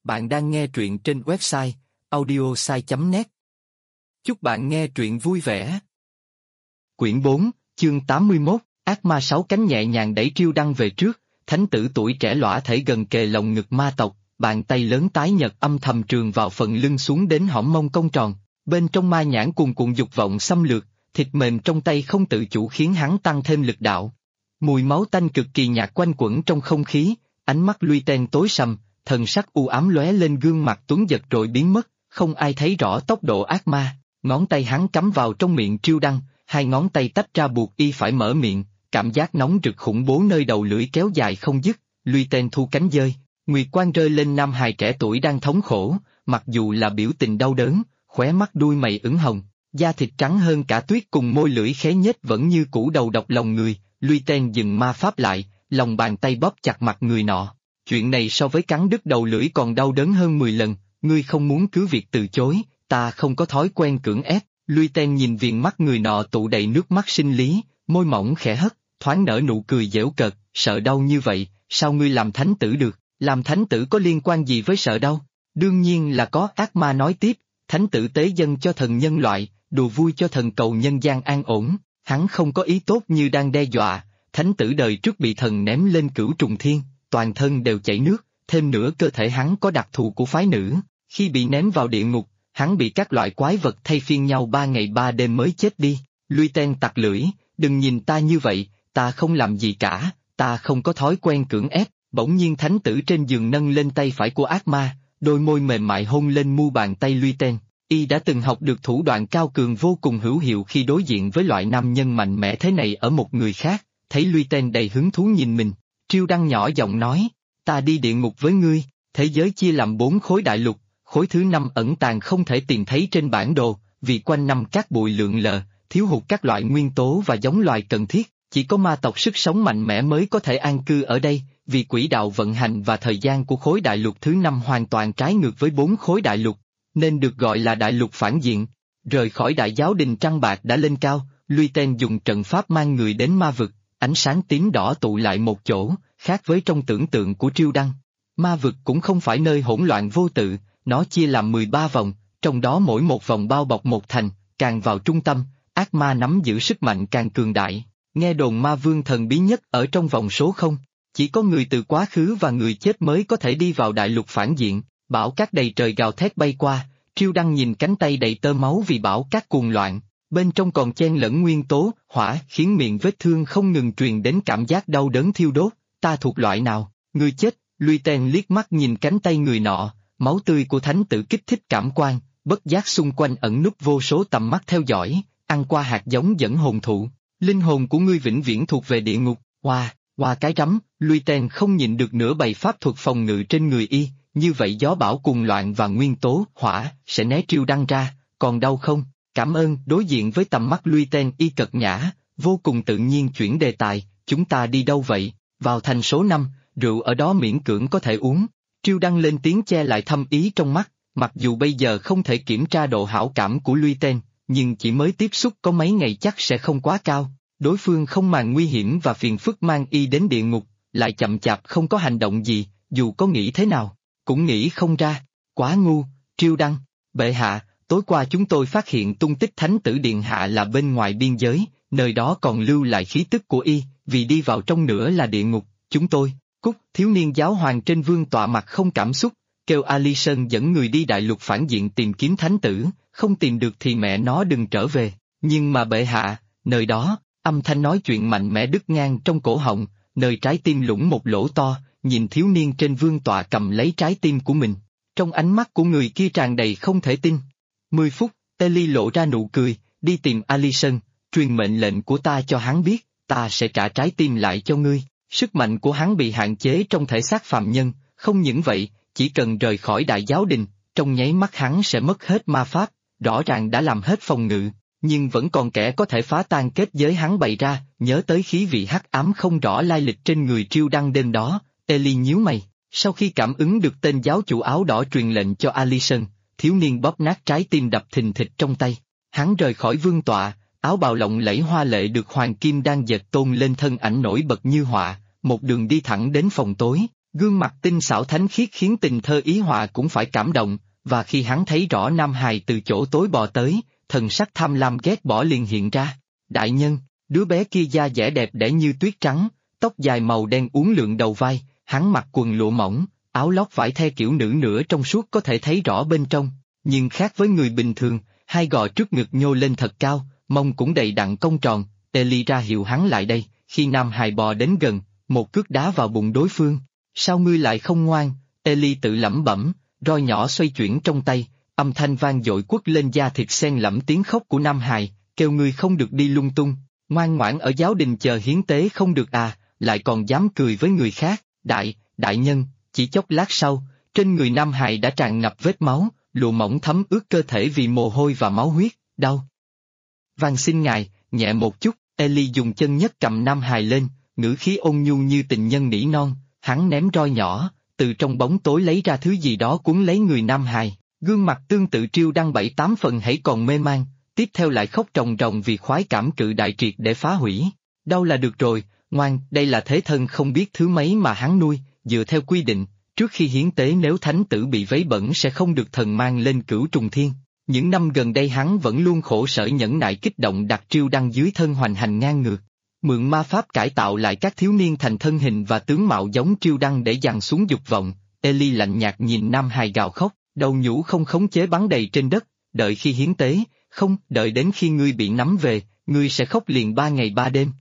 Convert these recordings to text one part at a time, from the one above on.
Bạn đang nghe truyện trên website audiosai.net. Chúc bạn nghe truyện vui vẻ. Quyển 4, chương 81, ác ma sáu cánh nhẹ nhàng đẩy Triêu Đăng về trước, thánh tử tuổi trẻ lõa thể gần kề lồng ngực ma tộc, bàn tay lớn tái nhợt âm thầm trường vào phần lưng xuống đến hõm mông cong tròn, bên trong ma nhãn cuồn cuộn dục vọng xâm lược, thịt mềm trong tay không tự chủ khiến hắn tăng thêm lực đạo. Mùi máu tanh cực kỳ nhạt quanh quẩn trong không khí, ánh mắt Luy Ten tối sầm, thần sắc u ám lóe lên gương mặt tuấn giật rồi biến mất, không ai thấy rõ tốc độ ác ma. Ngón tay hắn cắm vào trong miệng Triêu Đăng, hai ngón tay tách ra buộc y phải mở miệng, cảm giác nóng rực khủng bố nơi đầu lưỡi kéo dài không dứt. Luy Ten thu cánh dơi, nguyệt quang rơi lên nam hài trẻ tuổi đang thống khổ, mặc dù là biểu tình đau đớn, khóe mắt đuôi mày ửng hồng, da thịt trắng hơn cả tuyết cùng môi lưỡi khé nhếch vẫn như cũ đầu độc lòng người. Luy Ten dừng ma pháp lại, lòng bàn tay bóp chặt mặt người nọ. Chuyện này so với cắn đứt đầu lưỡi còn đau đớn hơn 10 lần, ngươi không muốn cứ việc từ chối, ta không có thói quen cưỡng ép. Luy Ten nhìn viền mắt người nọ tụ đầy nước mắt sinh lý, môi mỏng khẽ hất, thoáng nở nụ cười giễu cợt, sợ đau như vậy, sao ngươi làm thánh tử được, làm thánh tử có liên quan gì với sợ đau? Đương nhiên là có. Ác ma nói tiếp, thánh tử tế dân cho thần nhân loại, đùa vui cho thần cầu nhân gian an ổn, hắn không có ý tốt như đang đe dọa. Thánh tử đời trước bị thần ném lên cửu trùng thiên, toàn thân đều chảy nước, thêm nữa cơ thể hắn có đặc thù của phái nữ, khi bị ném vào địa ngục, hắn bị các loại quái vật thay phiên nhau 3 ngày 3 đêm mới chết đi. Luy Ten tặc lưỡi, đừng nhìn ta như vậy, ta không làm gì cả, ta không có thói quen cưỡng ép. Bỗng nhiên thánh tử trên giường nâng lên tay phải của ác ma, đôi môi mềm mại hôn lên mu bàn tay Luy Ten. Y đã từng học được thủ đoạn cao cường vô cùng hữu hiệu khi đối diện với loại nam nhân mạnh mẽ thế này ở một người khác. Thấy Luy Ten đầy hứng thú nhìn mình, Triêu Đăng nhỏ giọng nói, ta đi địa ngục với ngươi. Thế giới chia làm 4 khối đại lục, khối thứ 5 ẩn tàng không thể tìm thấy trên bản đồ, vì quanh năm cát bụi lượn lờ, thiếu hụt các loại nguyên tố và giống loài cần thiết, chỉ có ma tộc sức sống mạnh mẽ mới có thể an cư ở đây, vì quỹ đạo vận hành và thời gian của khối đại lục thứ 5 hoàn toàn trái ngược với 4 khối đại lục, nên được gọi là đại lục phản diện. Rời khỏi đại giáo đình trăng bạc đã lên cao, Luy Ten dùng trận pháp mang người đến ma vực, ánh sáng tím đỏ tụ lại một chỗ, khác với trong tưởng tượng của Triêu Đăng. Ma vực cũng không phải nơi hỗn loạn vô tự, nó chia làm 13 vòng, trong đó mỗi một vòng bao bọc một thành, càng vào trung tâm, ác ma nắm giữ sức mạnh càng cường đại. Nghe đồn ma vương thần bí nhất ở trong vòng số 0, chỉ có người từ quá khứ và người chết mới có thể đi vào đại lục phản diện. Bão cát đầy trời gào thét bay qua, Triêu Đăng nhìn cánh tay đầy tơ máu vì bão cát cuồng loạn, bên trong còn chen lẫn nguyên tố hỏa, khiến miệng vết thương không ngừng truyền đến cảm giác đau đớn thiêu đốt. Ta thuộc loại nào? Ngươi chết. Luy Ten liếc mắt nhìn cánh tay người nọ, máu tươi của thánh tử kích thích cảm quan, bất giác xung quanh ẩn núp vô số tầm mắt theo dõi, ăn qua hạt giống dẫn hồn thụ. Linh hồn của ngươi vĩnh viễn thuộc về địa ngục. Hoa cái rắm. Luy Ten không nhịn được nữa bày pháp thuật phòng ngự trên người y, như vậy gió bão cuồng loạn và nguyên tố hỏa sẽ né Triêu Đăng ra. Còn đau không? Cảm ơn. Đối diện với tầm mắt Luy Ten, y cật nhã, vô cùng tự nhiên chuyển đề tài, chúng ta đi đâu vậy? Vào thành số 5, rượu ở đó miễn cưỡng có thể uống. Triêu Đăng lên tiếng che lại thâm ý trong mắt, mặc dù bây giờ không thể kiểm tra độ hảo cảm của Luy Ten, nhưng chỉ mới tiếp xúc có mấy ngày chắc sẽ không quá cao. Đối phương không màng nguy hiểm và phiền phức mang y đến địa ngục, lại chậm chạp không có hành động gì, dù có nghĩ thế nào, cũng nghĩ không ra. Quá ngu. Triêu Đăng, bệ hạ, tối qua chúng tôi phát hiện tung tích thánh tử điện hạ là bên ngoài biên giới, nơi đó còn lưu lại khí tức của y, vì đi vào trong nữa là địa ngục. Chúng tôi, Cúc, thiếu niên giáo hoàng trên vương tọa mặt không cảm xúc, kêu Alison dẫn người đi đại lục phản diện tìm kiếm thánh tử, không tìm được thì mẹ nó đừng trở về. Nhưng mà bệ hạ, nơi đó, âm thanh nói chuyện mạnh mẽ đứt ngang trong cổ họng, nơi trái tim lủng một lỗ to, nhìn thiếu niên trên vương tọa cầm lấy trái tim của mình. Trong ánh mắt của người kia tràn đầy không thể tin. 10 phút, Ellie lộ ra nụ cười, đi tìm Alison, truyền mệnh lệnh của ta cho hắn biết, ta sẽ trả trái tim lại cho ngươi. Sức mạnh của hắn bị hạn chế trong thể xác phàm nhân, không những vậy, chỉ cần rời khỏi đại giáo đình, trong nháy mắt hắn sẽ mất hết ma pháp, rõ ràng đã làm hết phòng ngự, nhưng vẫn còn kẻ có thể phá tan kết giới hắn bày ra. Nhớ tới khí vị hắc ám không rõ lai lịch trên người Triêu Đăng đêm đó, Ellie nhíu mày. Sau khi cảm ứng được tên giáo chủ áo đỏ truyền lệnh cho Alison, thiếu niên bóp nát trái tim đập thình thịch trong tay. Hắn rời khỏi vương tọa, áo bào lộng lẫy hoa lệ được hoàng kim đang dệt tôn lên thân ảnh nổi bật như họa, một đường đi thẳng đến phòng tối. Gương mặt tinh xảo thánh khiết khiến tình thơ ý họa cũng phải cảm động, và khi hắn thấy rõ Nam Hài từ chỗ tối bò tới, thần sắc tham lam ghét bỏ liền hiện ra. Đại nhân, đứa bé kia da dẻ đẹp đẽ như tuyết trắng, tóc dài màu đen uốn lượn đầu vai, hắn mặc quần lụa mỏng, áo lót vải the kiểu nữ nửa trong suốt có thể thấy rõ bên trong, nhưng khác với người bình thường, hai gò trước ngực nhô lên thật cao, mông cũng đầy đặn cong tròn. Eli ra hiệu hắn lại đây, khi Nam Hài bò đến gần, một cước đá vào bụng đối phương. Sao ngươi lại không ngoan? Eli tự lẩm bẩm, roi nhỏ xoay chuyển trong tay, âm thanh vang dội quất lên da thịt xen lẫn tiếng khóc của Nam Hài, kêu ngươi không được đi lung tung, ngoan ngoãn ở giáo đình chờ hiến tế không được à, lại còn dám cười với người khác. Đại nhân, chỉ chốc lát sau, trên người Nam Hài đã tràn ngập vết máu, lụa mỏng thấm ướt cơ thể vì mồ hôi và máu huyết, đau. Van xin ngài, nhẹ một chút. Eli dùng chân nhất cầm Nam Hài lên, ngữ khí ôn nhu như tình nhân nỉ non, hắn ném roi nhỏ, từ trong bóng tối lấy ra thứ gì đó cuốn lấy người Nam Hài, gương mặt tương tự Triêu Đăng 7-8 phần hãy còn mê man, tiếp theo lại khóc ròng ròng vì khoái cảm cự đại triệt để phá hủy. Đau là được rồi, ngoan, đây là thế thân không biết thứ mấy mà hắn nuôi, dựa theo quy định, trước khi hiến tế nếu thánh tử bị vấy bẩn sẽ không được thần mang lên cửu trùng thiên. Những năm gần đây hắn vẫn luôn khổ sở nhẫn nại kích động đặt Triêu Đăng dưới thân hoành hành ngang ngược. Mượn ma pháp cải tạo lại các thiếu niên thành thân hình và tướng mạo giống Triêu Đăng để dằn xuống dục vọng. Eli lạnh nhạt nhìn Nam Hài gào khóc, đầu nhũ không khống chế bắn đầy trên đất, đợi khi hiến tế, không, đợi đến khi ngươi bị nắm về, ngươi sẽ khóc liền 3 ngày 3 đêm.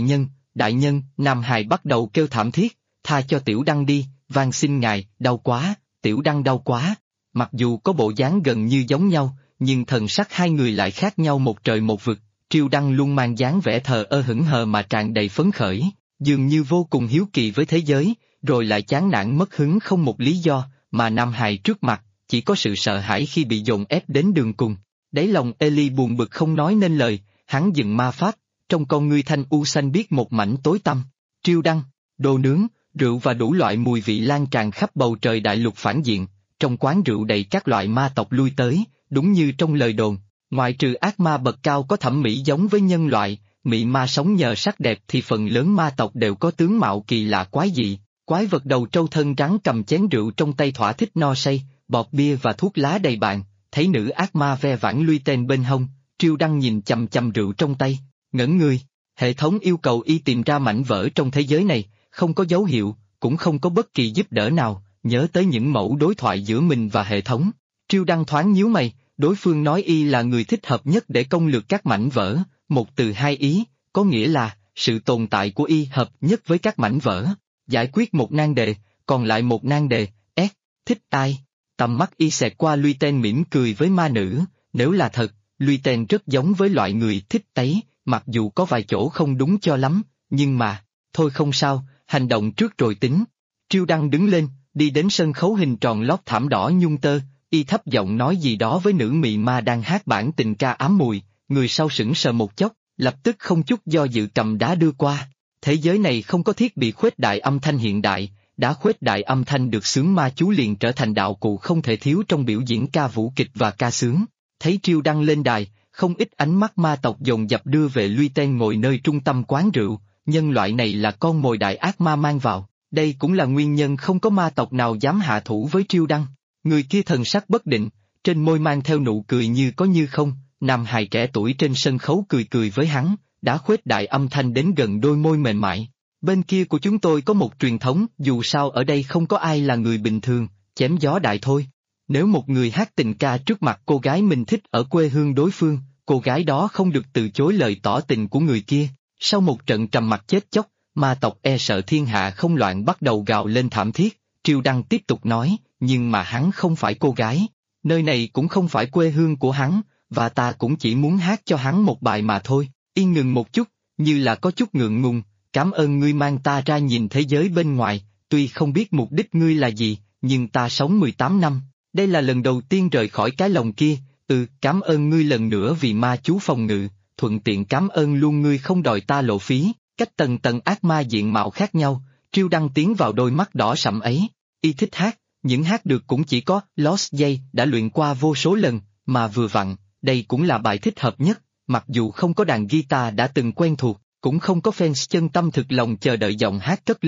Đại nhân, Nam Hài bắt đầu kêu thảm thiết, tha cho Tiểu Đăng đi, van xin ngài, đau quá, Tiểu Đăng đau quá. Mặc dù có bộ dáng gần như giống nhau, nhưng thần sắc hai người lại khác nhau một trời một vực. Triêu Đăng luôn mang dáng vẻ thờ ơ hững hờ mà tràn đầy phấn khởi, dường như vô cùng hiếu kỳ với thế giới, rồi lại chán nản mất hứng không một lý do, mà Nam Hài trước mặt, chỉ có sự sợ hãi khi bị dồn ép đến đường cùng. Đáy lòng Eli buồn bực không nói nên lời, hắn dừng ma pháp, trong con ngươi thanh u xanh biếc một mảnh tối tăm. Triêu Đăng, đồ nướng, rượu và đủ loại mùi vị lan tràn khắp bầu trời đại lục phản diện, trong quán rượu đầy các loại ma tộc lui tới, đúng như trong lời đồn. Ngoại trừ ác ma bậc cao có thẩm mỹ giống với nhân loại, mị ma sống nhờ sắc đẹp thì phần lớn ma tộc đều có tướng mạo kỳ lạ quái dị. Quái vật đầu trâu thân rắn cầm chén rượu trong tay thỏa thích no say, bọt bia và thuốc lá đầy bàn, thấy nữ ác ma ve vãn luy tên bên hông, Triêu Đăng nhìn chằm chằm rượu trong tay, ngẩn người. Hệ thống yêu cầu y tìm ra mảnh vỡ trong thế giới này, không có dấu hiệu, cũng không có bất kỳ giúp đỡ nào, nhớ tới những mẫu đối thoại giữa mình và hệ thống. Triêu Đăng thoáng nhíu mày. Đối phương nói y là người thích hợp nhất để công lược các mảnh vỡ, một từ hai ý, có nghĩa là, sự tồn tại của y hợp nhất với các mảnh vỡ. Giải quyết một nan đề, còn lại một nan đề, thích ai? Tầm mắt y xẹt qua Luy Tên mỉm cười với ma nữ, nếu là thật, Luy Tên rất giống với loại người thích tấy, mặc dù có vài chỗ không đúng cho lắm, nhưng mà, thôi không sao, hành động trước rồi tính. Triêu Đăng đứng lên, đi đến sân khấu hình tròn lót thảm đỏ nhung tơ. Y thấp giọng nói gì đó với nữ mị ma đang hát bản tình ca ám mùi, người sau sững sờ một chốc, lập tức không chút do dự cầm đá đưa qua. Thế giới này không có thiết bị khuếch đại âm thanh hiện đại, đá khuếch đại âm thanh được xướng ma chú liền trở thành đạo cụ không thể thiếu trong biểu diễn ca vũ kịch và ca xướng. Thấy Triêu Đăng lên đài, không ít ánh mắt ma tộc dồn dập đưa về Luy Tên ngồi nơi trung tâm quán rượu, nhân loại này là con mồi đại ác ma mang vào, đây cũng là nguyên nhân không có ma tộc nào dám hạ thủ với Triêu Đăng. Người kia thần sắc bất định, trên môi mang theo nụ cười như có như không, Nam Hài trẻ tuổi trên sân khấu cười cười với hắn, đã khuếch đại âm thanh đến gần đôi môi mềm mại. Bên kia của chúng tôi có một truyền thống, dù sao ở đây không có ai là người bình thường, chém gió đại thôi. Nếu một người hát tình ca trước mặt cô gái mình thích ở quê hương đối phương, cô gái đó không được từ chối lời tỏ tình của người kia. Sau một trận trầm mặc chết chóc, ma tộc e sợ thiên hạ không loạn bắt đầu gào lên thảm thiết. Triêu Đăng tiếp tục nói, nhưng mà hắn không phải cô gái, nơi này cũng không phải quê hương của hắn, và ta cũng chỉ muốn hát cho hắn một bài mà thôi. Yên ngừng một chút, như là có chút ngượng ngùng, cảm ơn ngươi mang ta ra nhìn thế giới bên ngoài, tuy không biết mục đích ngươi là gì, nhưng ta sống 18 năm, đây là lần đầu tiên rời khỏi cái lồng kia, cảm ơn ngươi lần nữa vì ma chú phòng ngự, thuận tiện cảm ơn luôn ngươi không đòi ta lộ phí, cách tầng tầng ác ma diện mạo khác nhau, Triêu Đăng tiến vào đôi mắt đỏ sẫm ấy, y thích hát. Những hát được cũng chỉ có Lost Day đã luyện qua vô số lần, mà vừa vặn, đây cũng là bài thích hợp nhất, mặc dù không có đàn guitar đã từng quen thuộc, cũng không có fans chân tâm thực lòng chờ đợi giọng hát cất lên,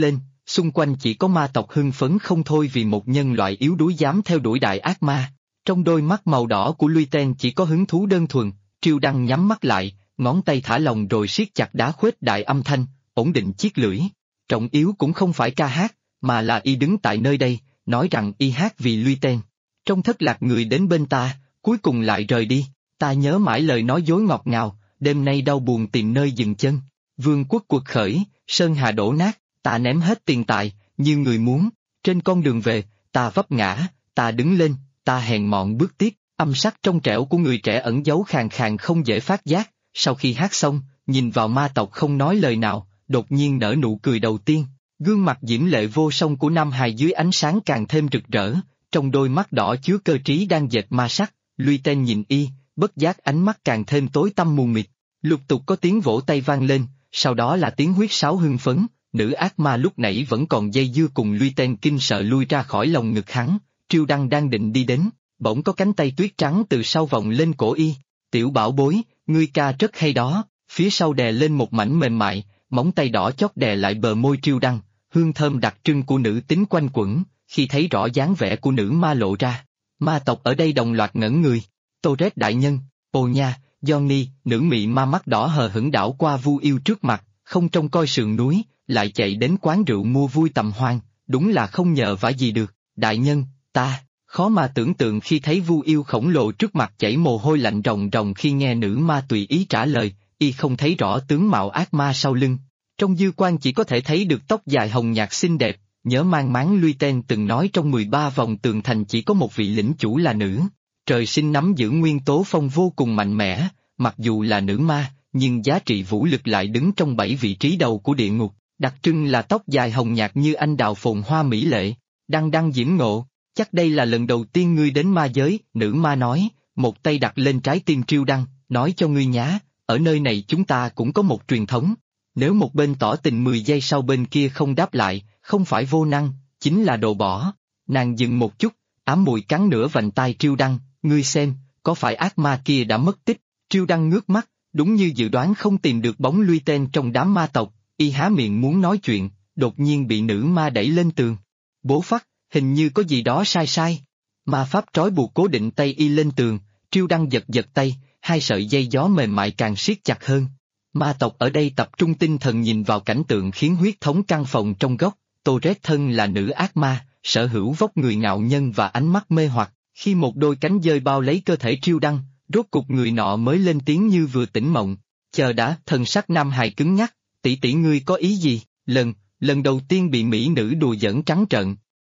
xung quanh chỉ có ma tộc hưng phấn không thôi vì một nhân loại yếu đuối dám theo đuổi đại ác ma. Trong đôi mắt màu đỏ của Luy Ten chỉ có hứng thú đơn thuần, Triêu Đăng nhắm mắt lại, ngón tay thả lỏng rồi siết chặt đá khuếch đại âm thanh, ổn định chiếc lưỡi. Trọng yếu cũng không phải ca hát, mà là y đứng tại nơi đây, nói rằng y hát vì Luy Ten. Trong thất lạc người đến bên ta, cuối cùng lại rời đi, ta nhớ mãi lời nói dối ngọt ngào, đêm nay đau buồn tìm nơi dừng chân. Vương quốc cuộc khởi, sơn hà đổ nát, ta ném hết tiền tài, như người muốn, trên con đường về, ta vấp ngã, ta đứng lên, ta hèn mọn bước tiếp, âm sắc trong trẻo của người trẻ ẩn giấu khàn khàn không dễ phát giác, sau khi hát xong, nhìn vào ma tộc không nói lời nào, đột nhiên nở nụ cười đầu tiên, gương mặt diễm lệ vô song của Nam Hài dưới ánh sáng càng thêm rực rỡ, trong đôi mắt đỏ chứa cơ trí đang dệt ma sắc, Luy Ten nhìn y, bất giác ánh mắt càng thêm tối tăm mù mịt, lục tục có tiếng vỗ tay vang lên, sau đó là tiếng huýt sáo hưng phấn, nữ ác ma lúc nãy vẫn còn dây dưa cùng Luy Ten kinh sợ lui ra khỏi lồng ngực hắn, Triêu Đăng đang định đi đến, bỗng có cánh tay tuyết trắng từ sau vòng lên cổ y, tiểu bảo bối, ngươi ca rất hay đó, phía sau đè lên một mảnh mềm mại, móng tay đỏ chót đè lại bờ môi Triêu Đăng, hương thơm đặc trưng của nữ tính quanh quẩn, khi thấy rõ dáng vẻ của nữ ma lộ ra. Ma tộc ở đây đồng loạt ngẩn người, Torres đại nhân, ồ nha, Johnny, nữ mị ma mắt đỏ hờ hững đảo qua Vu Yêu trước mặt, không trông coi sườn núi, lại chạy đến quán rượu mua vui tầm hoan, đúng là không nhờ vả gì được, đại nhân, ta, khó mà tưởng tượng khi thấy Vu Yêu khổng lồ trước mặt chảy mồ hôi lạnh ròng ròng khi nghe nữ ma tùy ý trả lời, y không thấy rõ tướng mạo ác ma sau lưng, trong dư quan chỉ có thể thấy được tóc dài hồng nhạt xinh đẹp, nhớ mang máng Luy Ten từng nói trong 13 vòng tường thành chỉ có một vị lĩnh chủ là nữ. Trời sinh nắm giữ nguyên tố phong vô cùng mạnh mẽ, mặc dù là nữ ma, nhưng giá trị vũ lực lại đứng trong 7 vị trí đầu của địa ngục, đặc trưng là tóc dài hồng nhạt như anh đào phồn hoa mỹ lệ, đăng đăng diễm ngộ, chắc đây là lần đầu tiên ngươi đến ma giới, nữ ma nói, một tay đặt lên trái tim Triêu Đăng, nói cho ngươi nhá, ở nơi này chúng ta cũng có một truyền thống, nếu một bên tỏ tình 10 giây sau bên kia không đáp lại, không phải vô năng, chính là đồ bỏ. Nàng dừng một chút, ám muội cắn nửa vành tai Triêu Đăng, ngươi xem, có phải ác ma kia đã mất tích? Triêu Đăng ngước mắt, đúng như dự đoán không tìm được bóng Luy Ten trong đám ma tộc, y há miệng muốn nói chuyện, đột nhiên bị nữ ma đẩy lên tường. Bố phắc, hình như có gì đó sai sai. Ma pháp trói buộc cố định tay y lên tường, Triêu Đăng giật giật tay, hai sợi dây gió mềm mại càng siết chặt hơn. Ma tộc ở đây tập trung tinh thần nhìn vào cảnh tượng khiến huyết thống căn phòng trong góc, Torres thân là nữ ác ma, sở hữu vóc người ngạo nhân và ánh mắt mê hoặc, khi một đôi cánh dơi bao lấy cơ thể Triêu Đăng, rốt cục người nọ mới lên tiếng như vừa tỉnh mộng, chờ đã, thần sắc Nam Hài cứng nhắc, tỷ tỷ ngươi có ý gì, lần đầu tiên bị mỹ nữ đùa giỡn trắng trợn.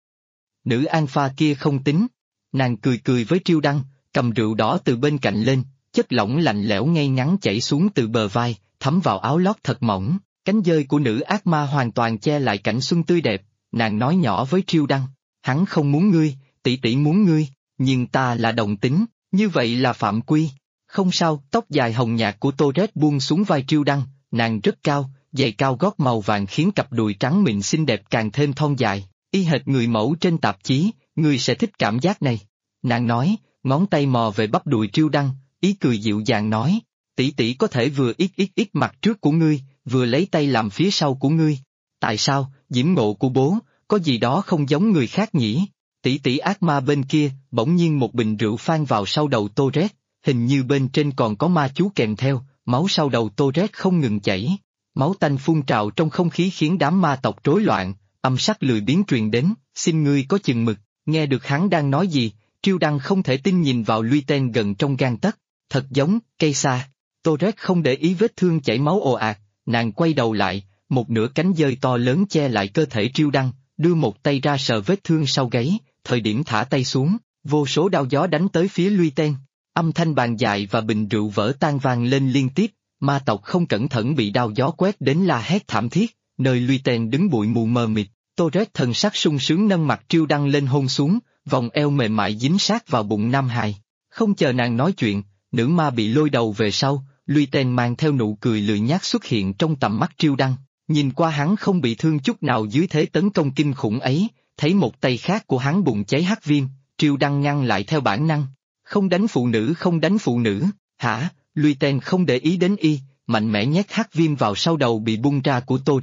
Nữ alpha kia không tính, nàng cười cười với Triêu Đăng, cầm rượu đỏ từ bên cạnh lên, chất lỏng lạnh lẽo ngay ngắn chảy xuống từ bờ vai, thấm vào áo lót thật mỏng, cánh dơi của nữ ác ma hoàn toàn che lại cảnh xuân tươi đẹp, nàng nói nhỏ với Triêu Đăng, hắn không muốn ngươi, tỷ tỷ muốn ngươi, nhưng ta là đồng tính, như vậy là phạm quy. Không sao, tóc dài hồng nhạt của Torres buông xuống vai Triêu Đăng, nàng rất cao, giày cao gót màu vàng khiến cặp đùi trắng mịn xinh đẹp càng thêm thon dài, y hệt người mẫu trên tạp chí, ngươi sẽ thích cảm giác này. Nàng nói, ngón tay mò về bắp đùi Triêu Đăng, ý cười dịu dàng nói, tỷ tỷ có thể vừa ít mặt trước của ngươi, vừa lấy tay làm phía sau của ngươi. Tại sao, diễm ngộ của bố, có gì đó không giống người khác nhỉ? Tỷ tỷ ác ma bên kia, bỗng nhiên một bình rượu phan vào sau đầu Torres, hình như bên trên còn có ma chú kèm theo, máu sau đầu Torres không ngừng chảy. Máu tanh phun trào trong không khí khiến đám ma tộc rối loạn, âm sắc lười biếng truyền đến, xin ngươi có chừng mực, nghe được hắn đang nói gì, Triêu Đăng không thể tin nhìn vào Luy Ten gần trong gang tấc, thật giống, cây sa. Torres không để ý vết thương chảy máu ồ ạt, nàng quay đầu lại, một nửa cánh dơi to lớn che lại cơ thể Triêu Đăng, đưa một tay ra sờ vết thương sau gáy, thời điểm thả tay xuống, vô số đao gió đánh tới phía Luy Ten, âm thanh bàn dài và bình rượu vỡ tan vang lên liên tiếp, ma tộc không cẩn thận bị đao gió quét đến la hét thảm thiết, nơi Luy Ten đứng bụi mù mờ mịt, Torres thần sắc sung sướng nâng mặt Triêu Đăng lên hôn xuống, vòng eo mềm mại dính sát vào bụng Nam Hài, không chờ nàng nói chuyện, nữ ma bị lôi đầu về sau, Luy Ten mang theo nụ cười lười nhác xuất hiện trong tầm mắt Triêu Đăng, nhìn qua hắn không bị thương chút nào dưới thế tấn công kinh khủng ấy, thấy một tay khác của hắn bụng cháy hắc viêm, Triêu Đăng ngăn lại theo bản năng, không đánh phụ nữ, hả? Luy Ten không để ý đến y, mạnh mẽ nhét hắc viêm vào sau đầu bị bung ra của Torres,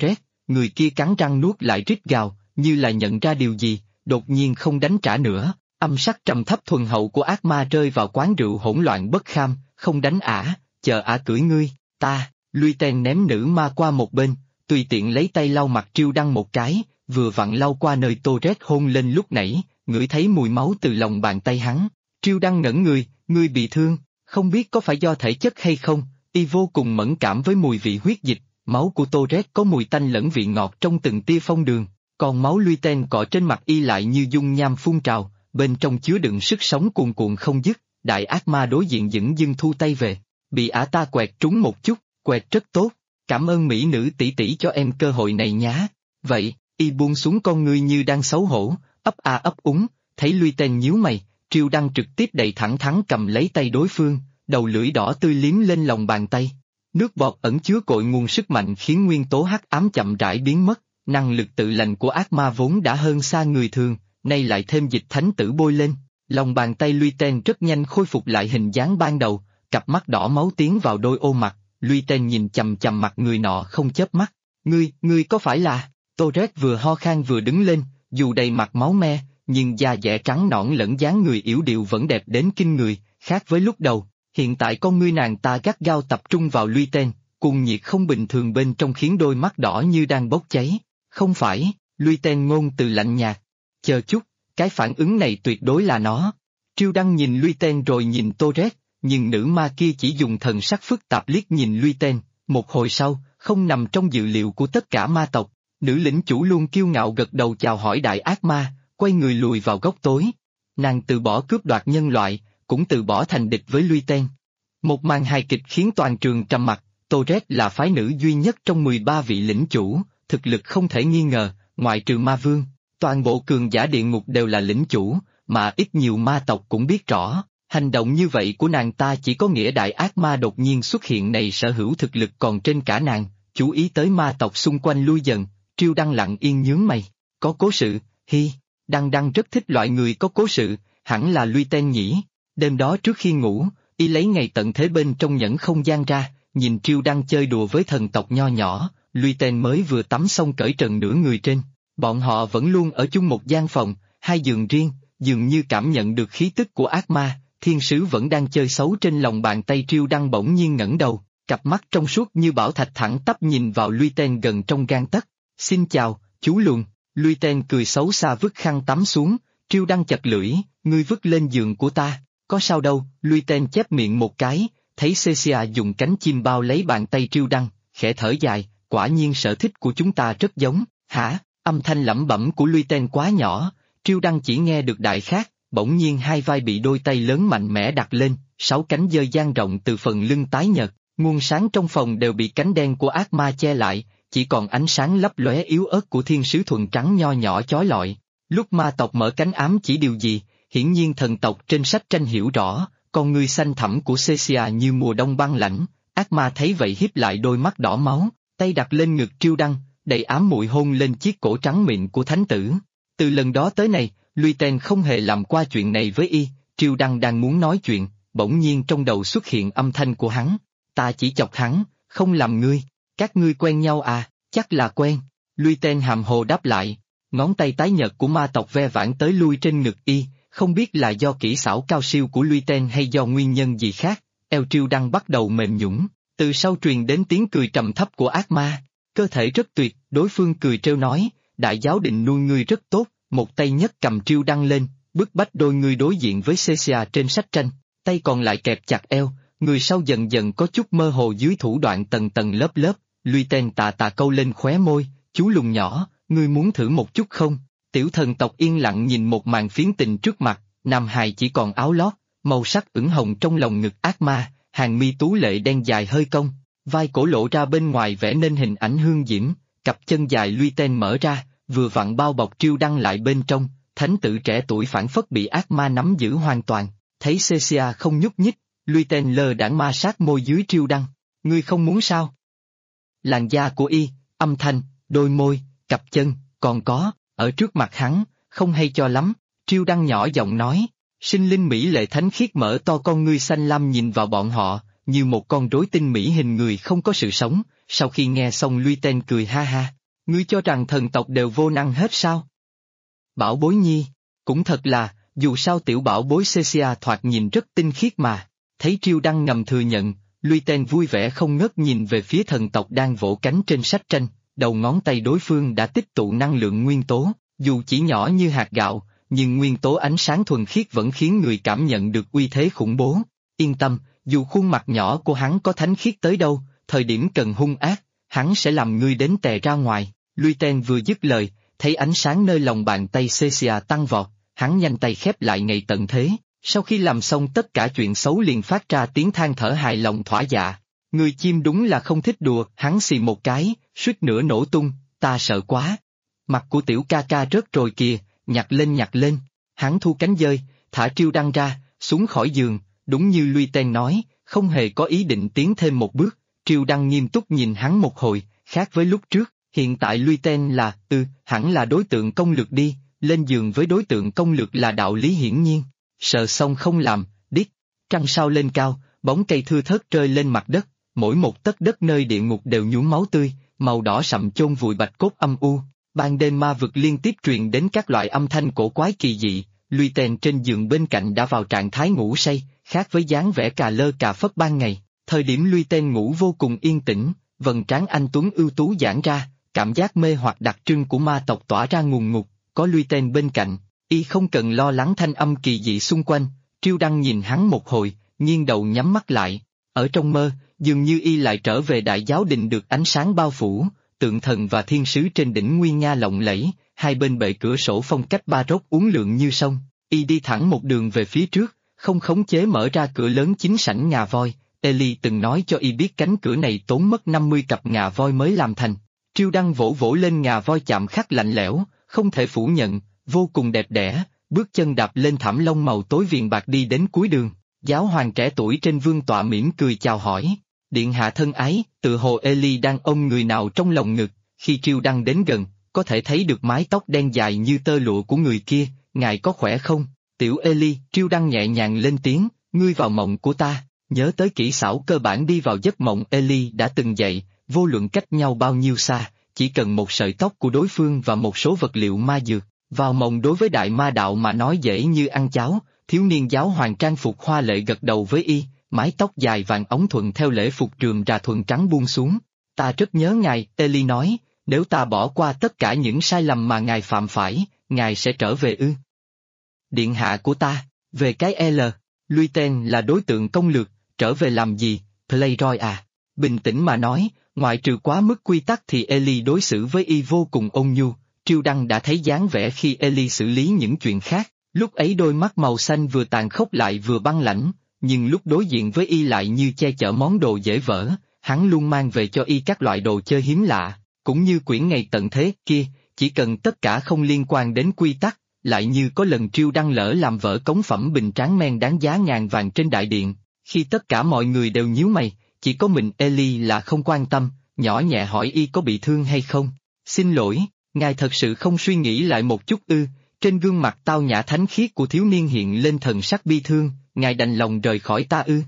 người kia cắn răng nuốt lại rít gào, như là nhận ra điều gì, đột nhiên không đánh trả nữa. Âm sắc trầm thấp thuần hậu của ác ma rơi vào quán rượu hỗn loạn bất kham, không đánh ả, chờ ả cưỡi ngươi, ta, Lui Tên ném nữ ma qua một bên, tùy tiện lấy tay lau mặt Triêu Đăng một cái, vừa vặn lau qua nơi Tô-rét hôn lên lúc nãy, ngửi thấy mùi máu từ lòng bàn tay hắn. Triêu Đăng ngẩn người, ngươi bị thương, không biết có phải do thể chất hay không, y vô cùng mẫn cảm với mùi vị huyết dịch, máu của Tô-rét có mùi tanh lẫn vị ngọt trong từng tia phong đường, còn máu Lui Tên cọ trên mặt y lại như dung nham phun trào, bên trong chứa đựng sức sống cuồn cuộn không dứt. Đại ác ma đối diện dửng dưng thu tay về, bị ả ta quẹt trúng một chút, quẹt rất tốt, cảm ơn mỹ nữ tỷ tỷ cho em cơ hội này nhá. Vậy, y buông xuống con ngươi như đang xấu hổ, ấp a ấp úng, thấy Lui Tên nhíu mày, Triêu Đăng trực tiếp đầy thẳng thắn cầm lấy tay đối phương, đầu lưỡi đỏ tươi liếm lên lòng bàn tay. Nước bọt ẩn chứa cội nguồn sức mạnh khiến nguyên tố hắc ám chậm rãi biến mất, năng lực tự lành của ác ma vốn đã hơn xa người thường, nay lại thêm dịch thánh tử bôi lên. Lòng bàn tay Lui Tên rất nhanh khôi phục lại hình dáng ban đầu, cặp mắt đỏ máu tiến vào đôi ô mặt, Lui Tên nhìn chằm chằm mặt người nọ không chớp mắt. Ngươi có phải là... Tô-rét vừa ho khan vừa đứng lên, dù đầy mặt máu me, nhưng da dẻ trắng nõn lẫn dáng người yểu điệu vẫn đẹp đến kinh người, khác với lúc đầu. Hiện tại con ngươi nàng ta gắt gao tập trung vào Lui Tên, cuồng nhiệt không bình thường bên trong khiến đôi mắt đỏ như đang bốc cháy. Không phải, Lui Tên ngôn từ lạnh nhạt. Chờ chút, cái phản ứng này tuyệt đối là nó. Triêu Đăng nhìn Lui Tên rồi nhìn Tô-rét, nhưng nữ ma kia chỉ dùng thần sắc phức tạp liếc nhìn Lui Tên. Một hồi sau, không nằm trong dự liệu của tất cả ma tộc, nữ lĩnh chủ luôn kiêu ngạo gật đầu chào hỏi đại ác ma, quay người lùi vào góc tối. Nàng từ bỏ cướp đoạt nhân loại, cũng từ bỏ thành địch với Lui Tên. Một màn hài kịch khiến toàn trường trầm mặc. Tô-rét là phái nữ duy nhất trong 13 vị lĩnh chủ, thực lực không thể nghi ngờ, ngoại trừ ma vương. Toàn bộ cường giả địa ngục đều là lĩnh chủ, mà ít nhiều ma tộc cũng biết rõ, hành động như vậy của nàng ta chỉ có nghĩa đại ác ma đột nhiên xuất hiện này sở hữu thực lực còn trên cả nàng, chú ý tới ma tộc xung quanh lui dần. Triêu Đăng lặng yên nhướng mày, có cố sự, Đăng rất thích loại người có cố sự, hẳn là Lui Tên nhỉ. Đêm đó trước khi ngủ, y lấy ngày tận thế bên trong nhẫn không gian ra, nhìn Triêu Đăng chơi đùa với thần tộc nho nhỏ, Lui Tên mới vừa tắm xong cởi trần nửa người trên. Bọn họ vẫn luôn ở chung một gian phòng, hai giường riêng, dường như cảm nhận được khí tức của ác ma, thiên sứ vẫn đang chơi xấu trên lòng bàn tay Triêu Đăng bỗng nhiên ngẩng đầu, cặp mắt trong suốt như bảo thạch thẳng tắp nhìn vào Lui Tên gần trong gang tấc. Xin chào, chú Luồn. Lui Tên cười xấu xa vứt khăn tắm xuống, Triêu Đăng chặt lưỡi, ngươi vứt lên giường của ta, có sao đâu, Lui Tên chép miệng một cái, thấy Cecia dùng cánh chim bao lấy bàn tay Triêu Đăng, khẽ thở dài, quả nhiên sở thích của chúng ta rất giống, hả? Âm thanh lẩm bẩm của Lui Tên quá nhỏ, Triêu Đăng chỉ nghe được đại khác, bỗng nhiên hai vai bị đôi tay lớn mạnh mẽ đặt lên, 6 cánh giơ dang rộng từ phần lưng tái nhợt, nguồn sáng trong phòng đều bị cánh đen của ác ma che lại, chỉ còn ánh sáng lấp lóe yếu ớt của thiên sứ thuần trắng nho nhỏ chói lọi. Lúc ma tộc mở cánh ám chỉ điều gì, hiển nhiên thần tộc trên sách tranh hiểu rõ, con ngươi xanh thẳm của Cecia như mùa đông băng lãnh, ác ma thấy vậy híp lại đôi mắt đỏ máu, tay đặt lên ngực Triêu Đăng, đầy ám muội hôn lên chiếc cổ trắng mịn của thánh tử. Từ lần đó tới này, Lui Tên không hề làm qua chuyện này với y, Triêu Đăng đang muốn nói chuyện, bỗng nhiên trong đầu xuất hiện âm thanh của hắn. Ta chỉ chọc hắn, không làm ngươi. Các ngươi quen nhau à, chắc là quen. Lui Tên hàm hồ đáp lại, ngón tay tái nhợt của ma tộc ve vãn tới lui trên ngực y, không biết là do kỹ xảo cao siêu của Lui Tên hay do nguyên nhân gì khác, eo Triêu Đăng bắt đầu mềm nhũn, từ sau truyền đến tiếng cười trầm thấp của ác ma. Cơ thể rất tuyệt, đối phương cười trêu nói, đại giáo định nuôi ngươi rất tốt, một tay nhấc cầm Triêu Đăng lên, bức bách đôi ngươi đối diện với Cecia trên sách tranh, tay còn lại kẹp chặt eo, người sau dần dần có chút mơ hồ dưới thủ đoạn tầng tầng lớp lớp. Lui Tên tà tà câu lên khóe môi, chú Lùn nhỏ, ngươi muốn thử một chút không? Tiểu thần tộc yên lặng nhìn một màn phiến tình trước mặt, nam hài chỉ còn áo lót, màu sắc ửng hồng trong lòng ngực ác ma, hàng mi tú lệ đen dài hơi cong, vai cổ lộ ra bên ngoài vẽ nên hình ảnh hương diễm, cặp chân dài Lui Tên mở ra, vừa vặn bao bọc Triêu Đăng lại bên trong, thánh tử trẻ tuổi phảng phất bị ác ma nắm giữ hoàn toàn, thấy Cecia không nhúc nhích, Lui Tên lơ đãng ma sát môi dưới Triêu Đăng, ngươi không muốn sao? Làn da của y, âm thanh, đôi môi, cặp chân, còn có, ở trước mặt hắn, không hay cho lắm, Triêu Đăng nhỏ giọng nói, sinh linh mỹ lệ thánh khiết mở to con ngươi xanh lam nhìn vào bọn họ, như một con rối tinh mỹ hình người không có sự sống, sau khi nghe xong Lui Tên cười ha ha, Ngươi cho rằng thần tộc đều vô năng hết sao? Bảo bối nhi, cũng thật là, dù sao tiểu bảo bối Cecia thoạt nhìn rất tinh khiết mà. Thấy Triêu Đăng ngầm thừa nhận, Luy Tên vui vẻ không ngớt nhìn về phía thần tộc đang vỗ cánh trên sách tranh, đầu ngón tay đối phương đã tích tụ năng lượng nguyên tố, dù chỉ nhỏ như hạt gạo, nhưng nguyên tố ánh sáng thuần khiết vẫn khiến người cảm nhận được uy thế khủng bố. Yên tâm, dù khuôn mặt nhỏ của hắn có thánh khiết tới đâu, thời điểm cần hung ác, hắn sẽ làm ngươi đến tè ra ngoài. Luy Tên vừa dứt lời, thấy ánh sáng nơi lòng bàn tay Cecia tăng vọt, hắn nhanh tay khép lại ngày tận thế, sau khi làm xong tất cả chuyện xấu liền phát ra tiếng than thở hài lòng thỏa dạ. Người chim đúng là không thích đùa, hắn xì một cái, suýt nữa nổ tung, ta sợ quá. Mặt của tiểu ca ca rớt rồi kìa, nhặt lên, hắn thu cánh dơi, thả Triêu Đăng ra, xuống khỏi giường, đúng như Luy Tên nói, không hề có ý định tiến thêm một bước. Triêu Đăng nghiêm túc nhìn hắn một hồi, khác với lúc trước, hiện tại Luy Tên là, hẳn là đối tượng công lược đi, lên giường với đối tượng công lược là đạo lý hiển nhiên. Sợ xong không làm, điếc, trăng sao lên cao, bóng cây thưa thớt rơi lên mặt đất, mỗi một tấc đất nơi địa ngục đều nhuốm máu tươi, màu đỏ sậm chôn vùi bạch cốt âm u. Ban đêm ma vực liên tiếp truyền đến các loại âm thanh cổ quái kỳ dị, Luy Tên trên giường bên cạnh đã vào trạng thái ngủ say, khác với dáng vẻ cà lơ cà phất ban ngày. Thời điểm Luy Tên ngủ vô cùng yên tĩnh, vầng trán anh tuấn ưu tú giãn ra, cảm giác mê hoặc đặc trưng của ma tộc tỏa ra ngùn ngụt, có Luy Tên bên cạnh, y không cần lo lắng thanh âm kỳ dị xung quanh. Triêu Đăng nhìn hắn một hồi, nghiêng đầu nhắm mắt lại, ở trong mơ, dường như y lại trở về đại giáo đình được ánh sáng bao phủ, tượng thần và thiên sứ trên đỉnh nguy nga lộng lẫy, hai bên bệ cửa sổ phong cách baroque uốn lượn như sông, y đi thẳng một đường về phía trước, không khống chế mở ra cửa lớn chính sảnh ngà voi. Ellie từng nói cho y biết cánh cửa này tốn mất 50 cặp ngà voi mới làm thành. Triêu Đăng vỗ vỗ lên ngà voi chạm khắc lạnh lẽo, không thể phủ nhận, vô cùng đẹp đẽ, bước chân đạp lên thảm lông màu tối viền bạc đi đến cuối đường. Giáo hoàng trẻ tuổi trên vương tọa mỉm cười chào hỏi, điện hạ thân ái, tự hồ Ellie đang ôm người nào trong lòng ngực. Khi Triêu Đăng đến gần, có thể thấy được mái tóc đen dài như tơ lụa của người kia. Ngài có khỏe không, tiểu Ellie? Triêu Đăng nhẹ nhàng lên tiếng, ngươi vào mộng của ta. Nhớ tới kỹ xảo cơ bản đi vào giấc mộng Ellie đã từng dạy, vô luận cách nhau bao nhiêu xa, chỉ cần một sợi tóc của đối phương và một số vật liệu ma dược. Vào mộng đối với đại ma đạo mà nói dễ như ăn cháo. Thiếu niên giáo hoàng trang phục hoa lệ gật đầu với y, mái tóc dài vàng óng thuận theo lễ phục rườm rà thuần trắng buông xuống. Ta rất nhớ ngài, Ellie nói, nếu ta bỏ qua tất cả những sai lầm mà ngài phạm phải, ngài sẽ trở về ư? Điện hạ của ta, về cái L, Luy Tên là đối tượng công lược, trở về làm gì, Playroy à? Bình tĩnh mà nói, ngoại trừ quá mức quy tắc thì Ellie đối xử với y vô cùng ôn nhu. Triêu Đăng đã thấy dáng vẻ khi Ellie xử lý những chuyện khác, lúc ấy đôi mắt màu xanh vừa tàn khốc lại vừa băng lãnh, nhưng lúc đối diện với y lại như che chở món đồ dễ vỡ. Hắn luôn mang về cho y các loại đồ chơi hiếm lạ, cũng như quyển ngày tận thế kia, chỉ cần tất cả không liên quan đến quy tắc. Lại như có lần Triêu Đăng lỡ làm vỡ cống phẩm bình tráng men đáng giá ngàn vàng trên đại điện, khi tất cả mọi người đều nhíu mày, chỉ có mình Ellie là không quan tâm, nhỏ nhẹ hỏi y có bị thương hay không. Xin lỗi, ngài thật sự không suy nghĩ lại một chút ư? Trên gương mặt tao nhã thánh khiết của thiếu niên hiện lên thần sắc bi thương, ngài đành lòng rời khỏi ta ư?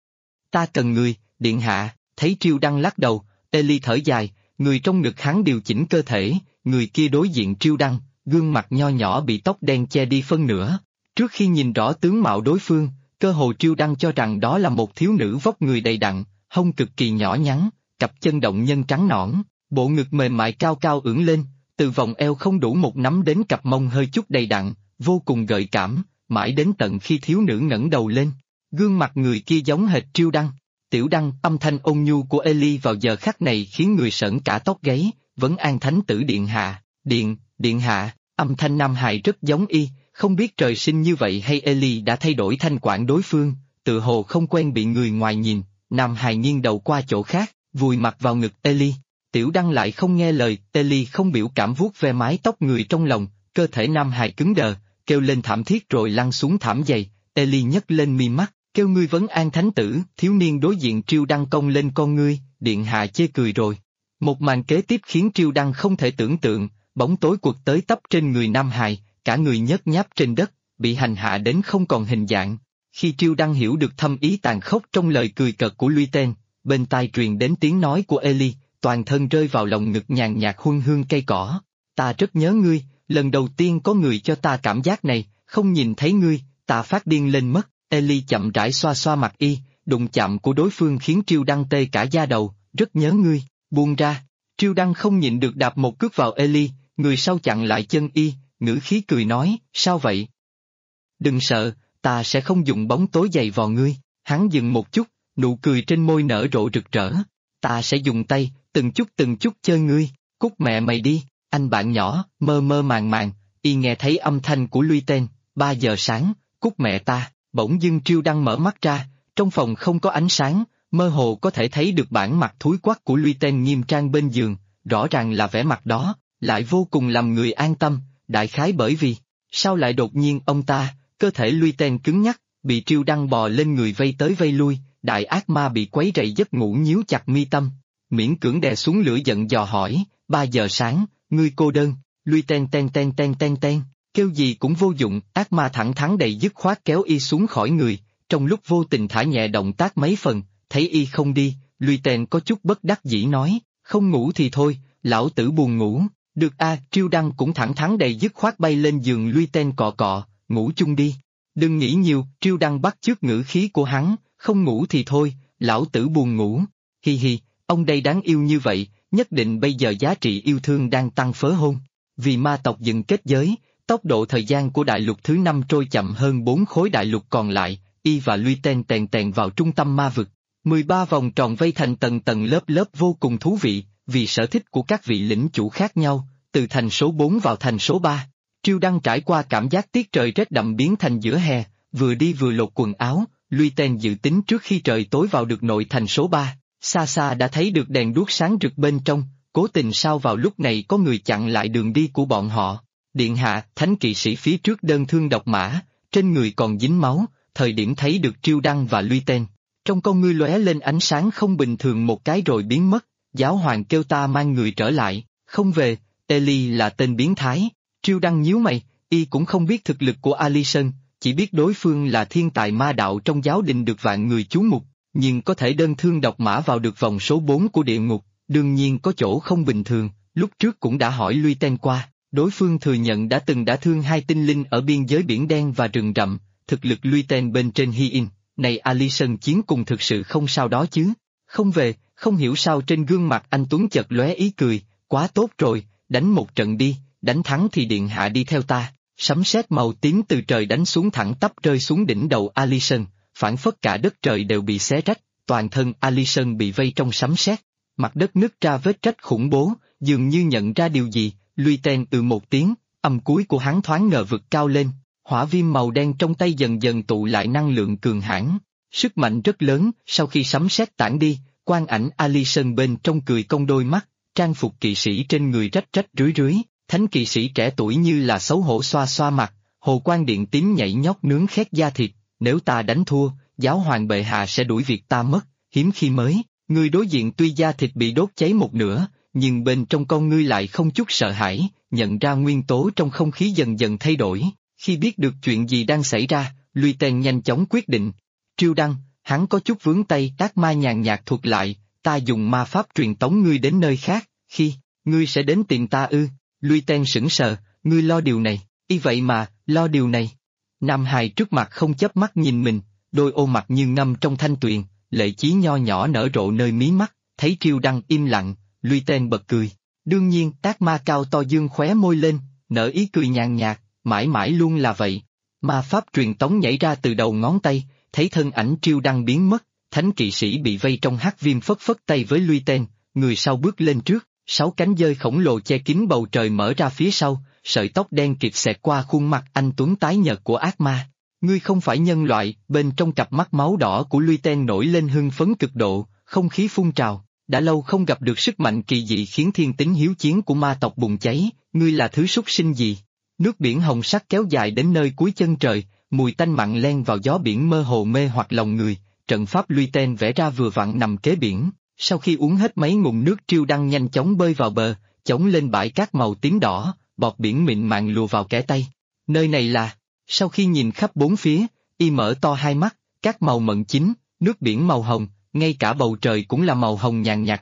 Ta cần người, điện hạ. Thấy Triêu Đăng lắc đầu, Ellie thở dài, người trong ngực hắn điều chỉnh cơ thể, người kia đối diện Triêu Đăng, gương mặt nho nhỏ bị tóc đen che đi phân nửa. Trước khi nhìn rõ tướng mạo đối phương, cơ hồ Triêu Đăng cho rằng đó là một thiếu nữ vóc người đầy đặn, hông cực kỳ nhỏ nhắn, cặp chân động nhân trắng nõn, bộ ngực mềm mại cao cao ưỡn lên, từ vòng eo không đủ một nắm đến cặp mông hơi chút đầy đặn, vô cùng gợi cảm, mãi đến tận khi thiếu nữ ngẩng đầu lên. Gương mặt người kia giống hệt Triêu Đăng. Tiểu Đăng, âm thanh ôn nhu của Ellie vào giờ khắc này khiến người sởn cả tóc gáy, vấn an thánh tử điện hạ, điện hạ, âm thanh nam hài rất giống y, không biết trời sinh như vậy hay Ellie đã thay đổi thanh quản đối phương, tự hồ không quen bị người ngoài nhìn, nam hài nghiêng đầu qua chỗ khác, vùi mặt vào ngực Ellie. Tiểu Đăng lại không nghe lời, Ellie không biểu cảm vuốt ve mái tóc người trong lòng, cơ thể nam hài cứng đờ, kêu lên thảm thiết rồi lăn xuống thảm dày. Ellie nhấc lên mi mắt, kêu ngươi vấn an thánh tử. Thiếu niên đối diện Triêu Đăng cong lên con ngươi, điện hạ chê cười rồi. Một màn kế tiếp khiến Triêu Đăng không thể tưởng tượng, bóng tối quật tới tấp trên người nam hài, cả người nhớt nháp trên đất, bị hành hạ đến không còn hình dạng. Khi Triêu Đăng hiểu được thâm ý tàn khốc trong lời cười cợt của Luy Tên, bên tai truyền đến tiếng nói của Ellie, toàn thân rơi vào lòng ngực nhàn nhạt huân hương cây cỏ. Ta rất nhớ ngươi, lần đầu tiên có người cho ta cảm giác này, không nhìn thấy ngươi, ta phát điên lên mất. Ellie chậm rãi xoa xoa mặt y, đụng chạm của đối phương khiến Triêu Đăng tê cả da đầu, rất nhớ ngươi, buông ra. Triêu Đăng không nhịn được đạp một cước vào Ellie, người sau chặn lại chân y, ngữ khí cười nói, sao vậy? Đừng sợ, ta sẽ không dùng bóng tối giày vò ngươi. Hắn dừng một chút, nụ cười trên môi nở rộ rực rỡ. Ta sẽ dùng tay, từng chút chơi ngươi, cút mẹ mày đi, anh bạn nhỏ, mơ mơ màng màng, y nghe thấy âm thanh của Luy Tên, 3 giờ sáng, cút mẹ ta, bỗng dưng Triêu Đăng mở mắt ra, trong phòng không có ánh sáng, mơ hồ có thể thấy được bản mặt thúi quắc của Luy Tên nghiêm trang bên giường, rõ ràng là vẻ mặt đó, lại vô cùng làm người an tâm, đại khái bởi vì, sao lại đột nhiên ông ta, cơ thể Luy Tên cứng nhắc, bị Triêu Đăng bò lên người vây tới vây lui, đại ác ma bị quấy rầy giấc ngủ nhíu chặt mi tâm, miễn cưỡng đè xuống lửa giận dò hỏi, 3 giờ sáng, ngươi cô đơn, Luy Tên ten, kêu gì cũng vô dụng, ác ma thẳng thắn đầy dứt khoát kéo y xuống khỏi người, trong lúc vô tình thả nhẹ động tác mấy phần, thấy y không đi, Luy Tên có chút bất đắc dĩ nói, không ngủ thì thôi, lão tử buồn ngủ, được a. Triêu Đăng cũng thẳng thắn đầy dứt khoát bay lên giường Luy Tên cọ cọ, ngủ chung đi. Đừng nghĩ nhiều, Triêu Đăng bắt chước ngữ khí của hắn, không ngủ thì thôi, lão tử buồn ngủ, hi hi, ông đây đáng yêu như vậy, nhất định bây giờ giá trị yêu thương đang tăng phớ hôn. Vì ma tộc dừng kết giới, tốc độ thời gian của đại lục thứ 5 trôi chậm hơn 4 khối đại lục còn lại, y và Luy Tên tèn vào trung tâm ma vực. 13 vòng tròn vây thành tầng tầng lớp lớp vô cùng thú vị, vì sở thích của các vị lĩnh chủ khác nhau, từ thành số 4 vào thành số 3. Triêu Đăng trải qua cảm giác tiết trời rét đậm biến thành giữa hè, vừa đi vừa lột quần áo, Luy Tên dự tính trước khi trời tối vào được nội thành số 3, xa xa đã thấy được đèn đuốc sáng rực bên trong, cố tình sao vào lúc này có người chặn lại đường đi của bọn họ. Điện hạ, thánh kỵ sĩ phía trước đơn thương độc mã, trên người còn dính máu, thời điểm thấy được Triêu Đăng và Luy Tên. Trong con ngươi lóe lên ánh sáng không bình thường một cái rồi biến mất, giáo hoàng kêu ta mang người trở lại, không về, Ellie là tên biến thái. Triêu Đăng nhíu mày, y cũng không biết thực lực của Alicent, chỉ biết đối phương là thiên tài ma đạo trong giáo đình được vạn người chú mục, nhưng có thể đơn thương độc mã vào được vòng số 4 của địa ngục, đương nhiên có chỗ không bình thường, lúc trước cũng đã hỏi Luy Tên qua, đối phương thừa nhận đã thương 2 tinh linh ở biên giới biển đen và rừng rậm, thực lực Luy Tên bên trên Hi-in, này Alicent chiến cùng thực sự không sao đó chứ, không về, không hiểu sao trên gương mặt anh Tuấn chợt lóe ý cười, quá tốt rồi, đánh một trận đi. Đánh thắng thì điện hạ đi theo ta, sấm sét màu tím từ trời đánh xuống thẳng tắp rơi xuống đỉnh đầu Alicent, phảng phất cả đất trời đều bị xé rách, toàn thân Alicent bị vây trong sấm sét, mặt đất nứt ra vết rách khủng bố, dường như nhận ra điều gì, Luy Tên một tiếng, âm cuối của hắn thoáng ngờ vực cao lên, hỏa viêm màu đen trong tay dần dần tụ lại năng lượng cường hãn, sức mạnh rất lớn, sau khi sấm sét tản đi, quang ảnh Alicent bên trong cười cong đôi mắt, trang phục kỵ sĩ trên người rách rách rưới rưới. Thánh kỵ sĩ trẻ tuổi như là xấu hổ xoa xoa mặt, hồ quan điện tím nhảy nhót nướng khét da thịt, nếu ta đánh thua, giáo hoàng bệ hạ sẽ đuổi việc ta mất, hiếm khi mới, người đối diện tuy da thịt bị đốt cháy một nửa, nhưng bên trong con ngươi lại không chút sợ hãi, nhận ra nguyên tố trong không khí dần dần thay đổi, khi biết được chuyện gì đang xảy ra, Luy Tên nhanh chóng quyết định. Triêu Đăng, hắn có chút vướng tay, ác ma nhàn nhạt thuật lại, ta dùng ma pháp truyền tống ngươi đến nơi khác, khi, ngươi sẽ đến tìm ta ư? Luy Tên sững sờ, ngươi lo điều này, y vậy mà, lo điều này. Nam hài trước mặt không chớp mắt nhìn mình, đôi ô mặt như ngâm trong thanh tuyền, lệ chí nho nhỏ nở rộ nơi mí mắt, thấy Triêu Đăng im lặng, Luy Tên bật cười. Đương nhiên, ác ma cao to dương khóe môi lên, nở ý cười nhàn nhạt, mãi mãi luôn là vậy. Ma pháp truyền tống nhảy ra từ đầu ngón tay, thấy thân ảnh Triêu Đăng biến mất, thánh kỵ sĩ bị vây trong hắc viêm phất phất tay với Luy Tên, người sau bước lên trước. 6 cánh dơi khổng lồ che kín bầu trời mở ra phía sau, sợi tóc đen kịt xẹt qua khuôn mặt anh tuấn tái nhợt của ác ma. Ngươi không phải nhân loại, bên trong cặp mắt máu đỏ của Luy Tên nổi lên hưng phấn cực độ, không khí phun trào, đã lâu không gặp được sức mạnh kỳ dị khiến thiên tính hiếu chiến của ma tộc bùng cháy, ngươi là thứ súc sinh gì? Nước biển hồng sắc kéo dài đến nơi cuối chân trời, mùi tanh mặn len vào gió biển mơ hồ mê hoặc lòng người, trận pháp Luy Tên vẽ ra vừa vặn nằm kế biển. Sau khi uống hết mấy ngụm nước Triêu Đăng nhanh chóng bơi vào bờ, chống lên bãi cát màu tím đỏ, bọt biển mịn màng lùa vào kẽ tay. Nơi này là, sau khi nhìn khắp bốn phía, y mở to hai mắt, cát màu mận chín, nước biển màu hồng, ngay cả bầu trời cũng là màu hồng nhàn nhạt nốt,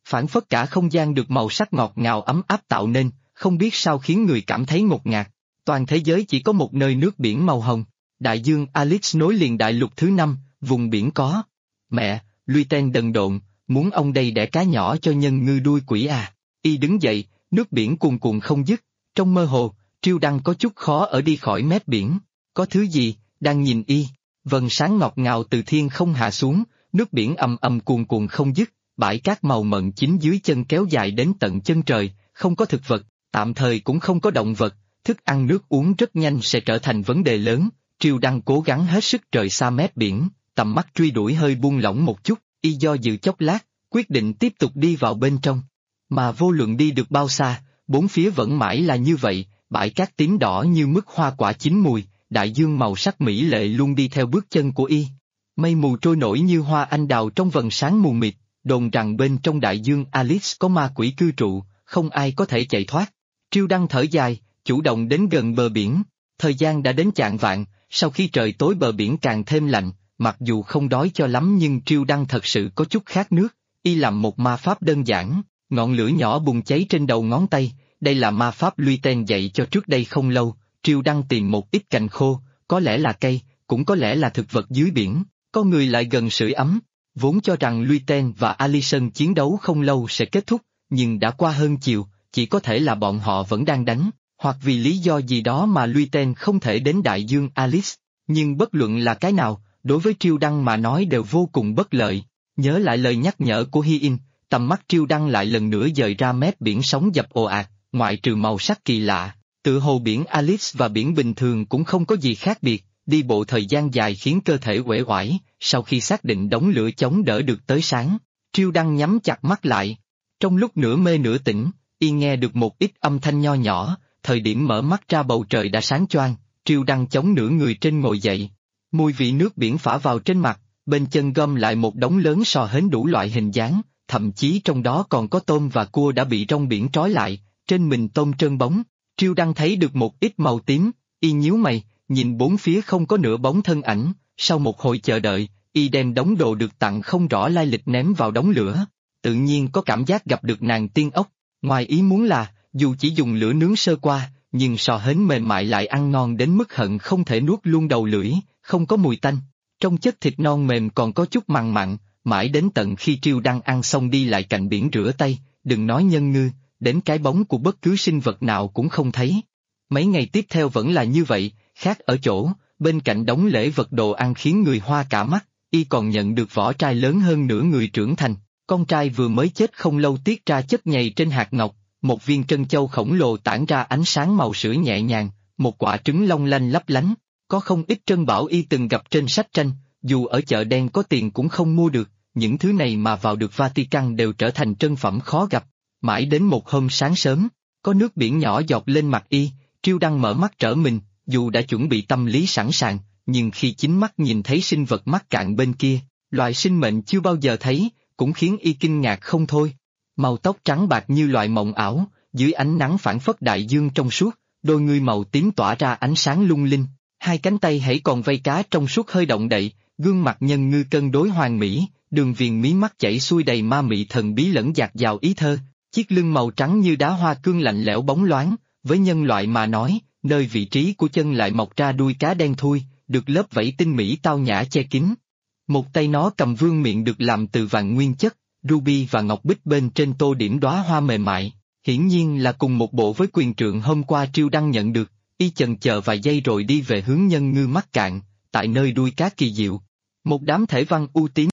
phảng phất cả không gian được màu sắc ngọt ngào ấm áp tạo nên, không biết sao khiến người cảm thấy ngột ngạt. Toàn thế giới chỉ có một nơi nước biển màu hồng. Đại dương Alex nối liền đại lục thứ 5, vùng biển có. Mẹ, Luyten đần độn, muốn ông đây đẻ cá nhỏ cho nhân ngư đuôi quỷ à. Y đứng dậy, nước biển cuồn cuộn không dứt, trong mơ hồ, Triêu Đăng có chút khó ở đi khỏi mép biển. Có thứ gì, đang nhìn Y, vầng sáng ngọt ngào từ thiên không hạ xuống, nước biển ầm ầm cuồn cuộn không dứt, bãi cát màu mận chính dưới chân kéo dài đến tận chân trời, không có thực vật, tạm thời cũng không có động vật, thức ăn nước uống rất nhanh sẽ trở thành vấn đề lớn. Triêu Đăng cố gắng hết sức rời xa mép biển, tầm mắt truy đuổi hơi buông lỏng một chút, Y do dự chốc lát, quyết định tiếp tục đi vào bên trong. Mà vô luận đi được bao xa, bốn phía vẫn mãi là như vậy, bãi cát tím đỏ như mứt hoa quả chín mùi, đại dương màu sắc mỹ lệ luôn đi theo bước chân của Y. Mây mù trôi nổi như hoa anh đào trong vầng sáng mù mịt, đồn rằng bên trong đại dương Alice có ma quỷ cư trụ, không ai có thể chạy thoát. Triêu Đăng thở dài, chủ động đến gần bờ biển. Thời gian đã đến chạng vạng, sau khi trời tối bờ biển càng thêm lạnh, mặc dù không đói cho lắm nhưng Triêu Đăng thật sự có chút khát nước. Y làm một ma pháp đơn giản, ngọn lửa nhỏ bùng cháy trên đầu ngón tay, đây là ma pháp Luyten dạy cho trước đây không lâu. Triêu Đăng tìm một ít cành khô, có lẽ là cây, cũng có lẽ là thực vật dưới biển, có người lại gần sưởi ấm. Vốn cho rằng Luyten và Alison chiến đấu không lâu sẽ kết thúc, nhưng đã qua hơn chiều, chỉ có thể là bọn họ vẫn đang đánh, hoặc vì lý do gì đó mà Luyten không thể đến đại dương Alice. Nhưng bất luận là cái nào, đối với Triêu Đăng mà nói đều vô cùng bất lợi. Nhớ lại lời nhắc nhở của Hi-in, tầm mắt Triêu Đăng lại lần nữa dời ra mép biển sóng dập ồ ạt, ngoại trừ màu sắc kỳ lạ, tự hồ biển Alice và biển bình thường cũng không có gì khác biệt. Đi bộ thời gian dài khiến cơ thể uể oải, sau khi xác định đống lửa chống đỡ được tới sáng, Triêu Đăng nhắm chặt mắt lại. Trong lúc nửa mê nửa tỉnh, Y nghe được một ít âm thanh nho nhỏ, thời điểm mở mắt ra bầu trời đã sáng choang, Triêu Đăng chống nửa người trên ngồi dậy. Mùi vị nước biển phả vào trên mặt, bên chân gom lại một đống lớn sò hến đủ loại hình dáng, thậm chí trong đó còn có tôm và cua đã bị rong biển trói lại, trên mình tôm trơn bóng. Triêu Đăng thấy được một ít màu tím, Y nhíu mày, nhìn bốn phía không có nửa bóng thân ảnh, sau một hồi chờ đợi, Y đem đống đồ được tặng không rõ lai lịch ném vào đống lửa. Tự nhiên có cảm giác gặp được nàng tiên ốc, ngoài ý muốn là, dù chỉ dùng lửa nướng sơ qua, nhưng sò hến mềm mại lại ăn ngon đến mức hận không thể nuốt luôn đầu lưỡi, không có mùi tanh. Trong chất thịt non mềm còn có chút mặn mặn, mãi đến tận khi Triêu Đăng ăn xong đi lại cạnh biển rửa tay, đừng nói nhân ngư, đến cái bóng của bất cứ sinh vật nào cũng không thấy. Mấy ngày tiếp theo vẫn là như vậy, khác ở chỗ, bên cạnh đống lễ vật đồ ăn khiến người hoa cả mắt, Y còn nhận được vỏ trai lớn hơn nửa người trưởng thành, con trai vừa mới chết không lâu tiết ra chất nhầy trên hạt ngọc, một viên trân châu khổng lồ tản ra ánh sáng màu sữa nhẹ nhàng, một quả trứng long lanh lấp lánh, có không ít trân bảo Y từng gặp trên sách tranh, dù ở chợ đen có tiền cũng không mua được, những thứ này mà vào được Vatican đều trở thành trân phẩm khó gặp. Mãi đến một hôm sáng sớm, có nước biển nhỏ giọt lên mặt Y, Triêu Đăng mở mắt trở mình, dù đã chuẩn bị tâm lý sẵn sàng, nhưng khi chính mắt nhìn thấy sinh vật mắc cạn bên kia, loài sinh mệnh chưa bao giờ thấy, cũng khiến Y kinh ngạc không thôi. Màu tóc trắng bạc như loại mộng ảo, dưới ánh nắng phản phất đại dương trong suốt, đôi ngươi màu tím tỏa ra ánh sáng lung linh, hai cánh tay hãy còn vây cá trong suốt hơi động đậy, gương mặt nhân ngư cân đối hoàn mỹ, đường viền mí mắt chảy xuôi đầy ma mị thần bí lẫn dạt dào ý thơ, chiếc lưng màu trắng như đá hoa cương lạnh lẽo bóng loáng, với nhân loại mà nói, nơi vị trí của chân lại mọc ra đuôi cá đen thui, được lớp vảy tinh mỹ tao nhã che kín. Một tay nó cầm vương miện được làm từ vàng nguyên chất, ruby và ngọc bích bên trên tô điểm đóa hoa mềm mại, hiển nhiên là cùng một bộ với quyền trượng hôm qua Triêu Đăng nhận được. Y chần chờ vài giây rồi đi về hướng nhân ngư mắc cạn, tại nơi đuôi cá kỳ diệu. Một đám thể văn ưu tím.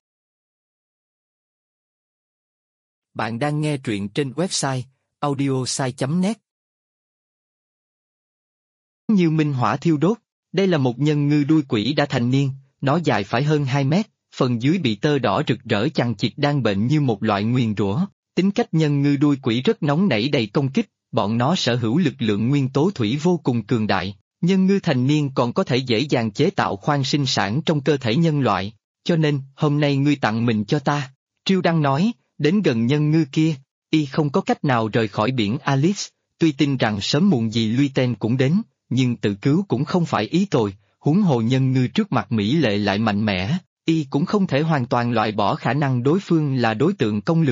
Bạn đang nghe truyện trên website audiosai.net. Như minh hỏa thiêu đốt, đây là một nhân ngư đuôi quỷ đã thành niên, nó dài phải hơn 2 mét, phần dưới bị tơ đỏ rực rỡ chằng chịt đang bệnh như một loại nguyền rủa. Tính cách nhân ngư đuôi quỷ rất nóng nảy đầy công kích, bọn nó sở hữu lực lượng nguyên tố thủy vô cùng cường đại. Nhân ngư thành niên còn có thể dễ dàng chế tạo khoang sinh sản trong cơ thể nhân loại, cho nên hôm nay ngươi tặng mình cho ta. Triêu Đăng nói, đến gần nhân ngư kia, Y không có cách nào rời khỏi biển Alice, tuy tin rằng sớm muộn gì Luyten cũng đến, nhưng tự cứu cũng không phải ý tồi, huống hồ nhân ngư trước mặt mỹ lệ lại mạnh mẽ, Y cũng không thể hoàn toàn loại bỏ khả năng đối phương là đối tượng công lược.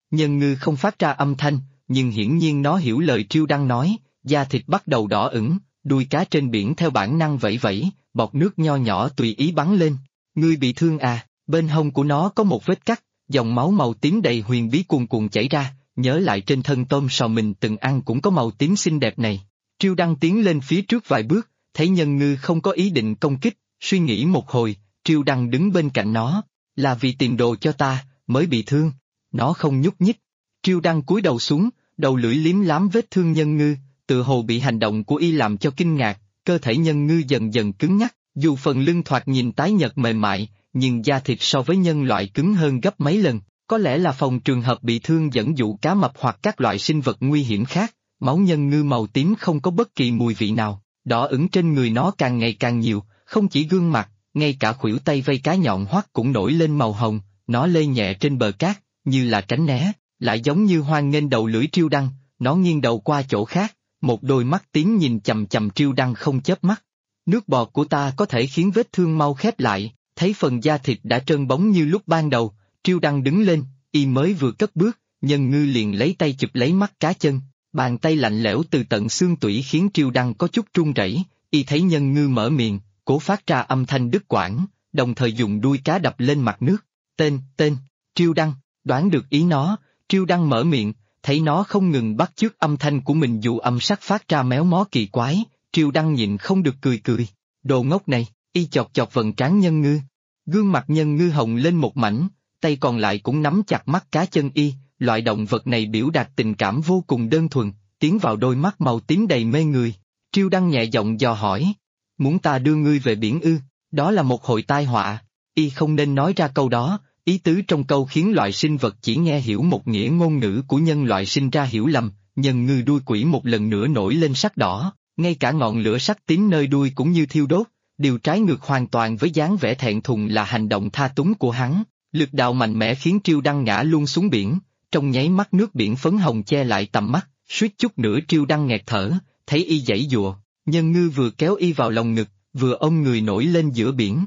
Nhân ngư không phát ra âm thanh, nhưng hiển nhiên nó hiểu lời Triêu Đăng nói, da thịt bắt đầu đỏ ửng, đuôi cá trên biển theo bản năng vẫy vẫy, bọt nước nho nhỏ tùy ý bắn lên. Ngươi bị thương à? Bên hông của nó có một vết cắt, dòng máu màu tím đầy huyền bí cuồn cuộn chảy ra, nhớ lại trên thân tôm sò mình từng ăn cũng có màu tím xinh đẹp này. Triêu Đăng tiến lên phía trước vài bước, thấy nhân ngư không có ý định công kích, suy nghĩ một hồi, Triêu Đăng đứng bên cạnh nó, là vì tìm đồ cho ta, mới bị thương. Nó không nhúc nhích. Triêu Đăng cúi đầu xuống, đầu lưỡi liếm lám vết thương nhân ngư, tự hồ bị hành động của y làm cho kinh ngạc, cơ thể nhân ngư dần dần cứng nhắc, dù phần lưng thoạt nhìn tái nhợt mềm mại, nhưng da thịt so với nhân loại cứng hơn gấp mấy lần, có lẽ là phòng trường hợp bị thương dẫn dụ cá mập hoặc các loại sinh vật nguy hiểm khác. Máu nhân ngư màu tím không có bất kỳ mùi vị nào, đỏ ửng trên người nó càng ngày càng nhiều, không chỉ gương mặt, ngay cả khuỷu tay vây cá nhọn hoắt cũng nổi lên màu hồng, nó lê nhẹ trên bờ cát, như là tránh né, lại giống như hoan nghênh đầu lưỡi Triêu Đăng, nó nghiêng đầu qua chỗ khác, một đôi mắt tím nhìn chằm chằm Triêu Đăng không chớp mắt. Nước bọt của ta có thể khiến vết thương mau khép lại, thấy phần da thịt đã trơn bóng như lúc ban đầu, Triêu Đăng đứng lên, y mới vừa cất bước, nhân ngư liền lấy tay chụp lấy mắt cá chân. Bàn tay lạnh lẽo từ tận xương tủy khiến Triêu Đăng có chút run rẩy, y thấy nhân ngư mở miệng, cố phát ra âm thanh đứt quãng, đồng thời dùng đuôi cá đập lên mặt nước. Tên, Triêu Đăng, đoán được ý nó, Triêu Đăng mở miệng, thấy nó không ngừng bắt chước âm thanh của mình dù âm sắc phát ra méo mó kỳ quái, Triêu Đăng nhịn không được cười. Đồ ngốc này, y chọc chọc vầng trán nhân ngư. Gương mặt nhân ngư hồng lên một mảnh, tay còn lại cũng nắm chặt mắt cá chân y. Loại động vật này biểu đạt tình cảm vô cùng đơn thuần, tiến vào đôi mắt màu tím đầy mê người. Triêu Đăng nhẹ giọng dò hỏi, muốn ta đưa ngươi về biển ư? Đó là một hồi tai họa. Y không nên nói ra câu đó, ý tứ trong câu khiến loại sinh vật chỉ nghe hiểu một nghĩa ngôn ngữ của nhân loại sinh ra hiểu lầm. Nhân ngư đuôi quỷ một lần nữa nổi lên sắc đỏ, ngay cả ngọn lửa sắc tím nơi đuôi cũng như thiêu đốt, điều trái ngược hoàn toàn với dáng vẻ thẹn thùng là hành động tha túng của hắn. Lực đạo mạnh mẽ khiến Triêu Đăng ngã luôn xuống biển. Trong nháy mắt nước biển phấn hồng che lại tầm mắt, suýt chút nữa Triêu Đăng nghẹt thở, thấy y giãy giụa, nhân ngư vừa kéo y vào lòng ngực, vừa ôm người nổi lên giữa biển.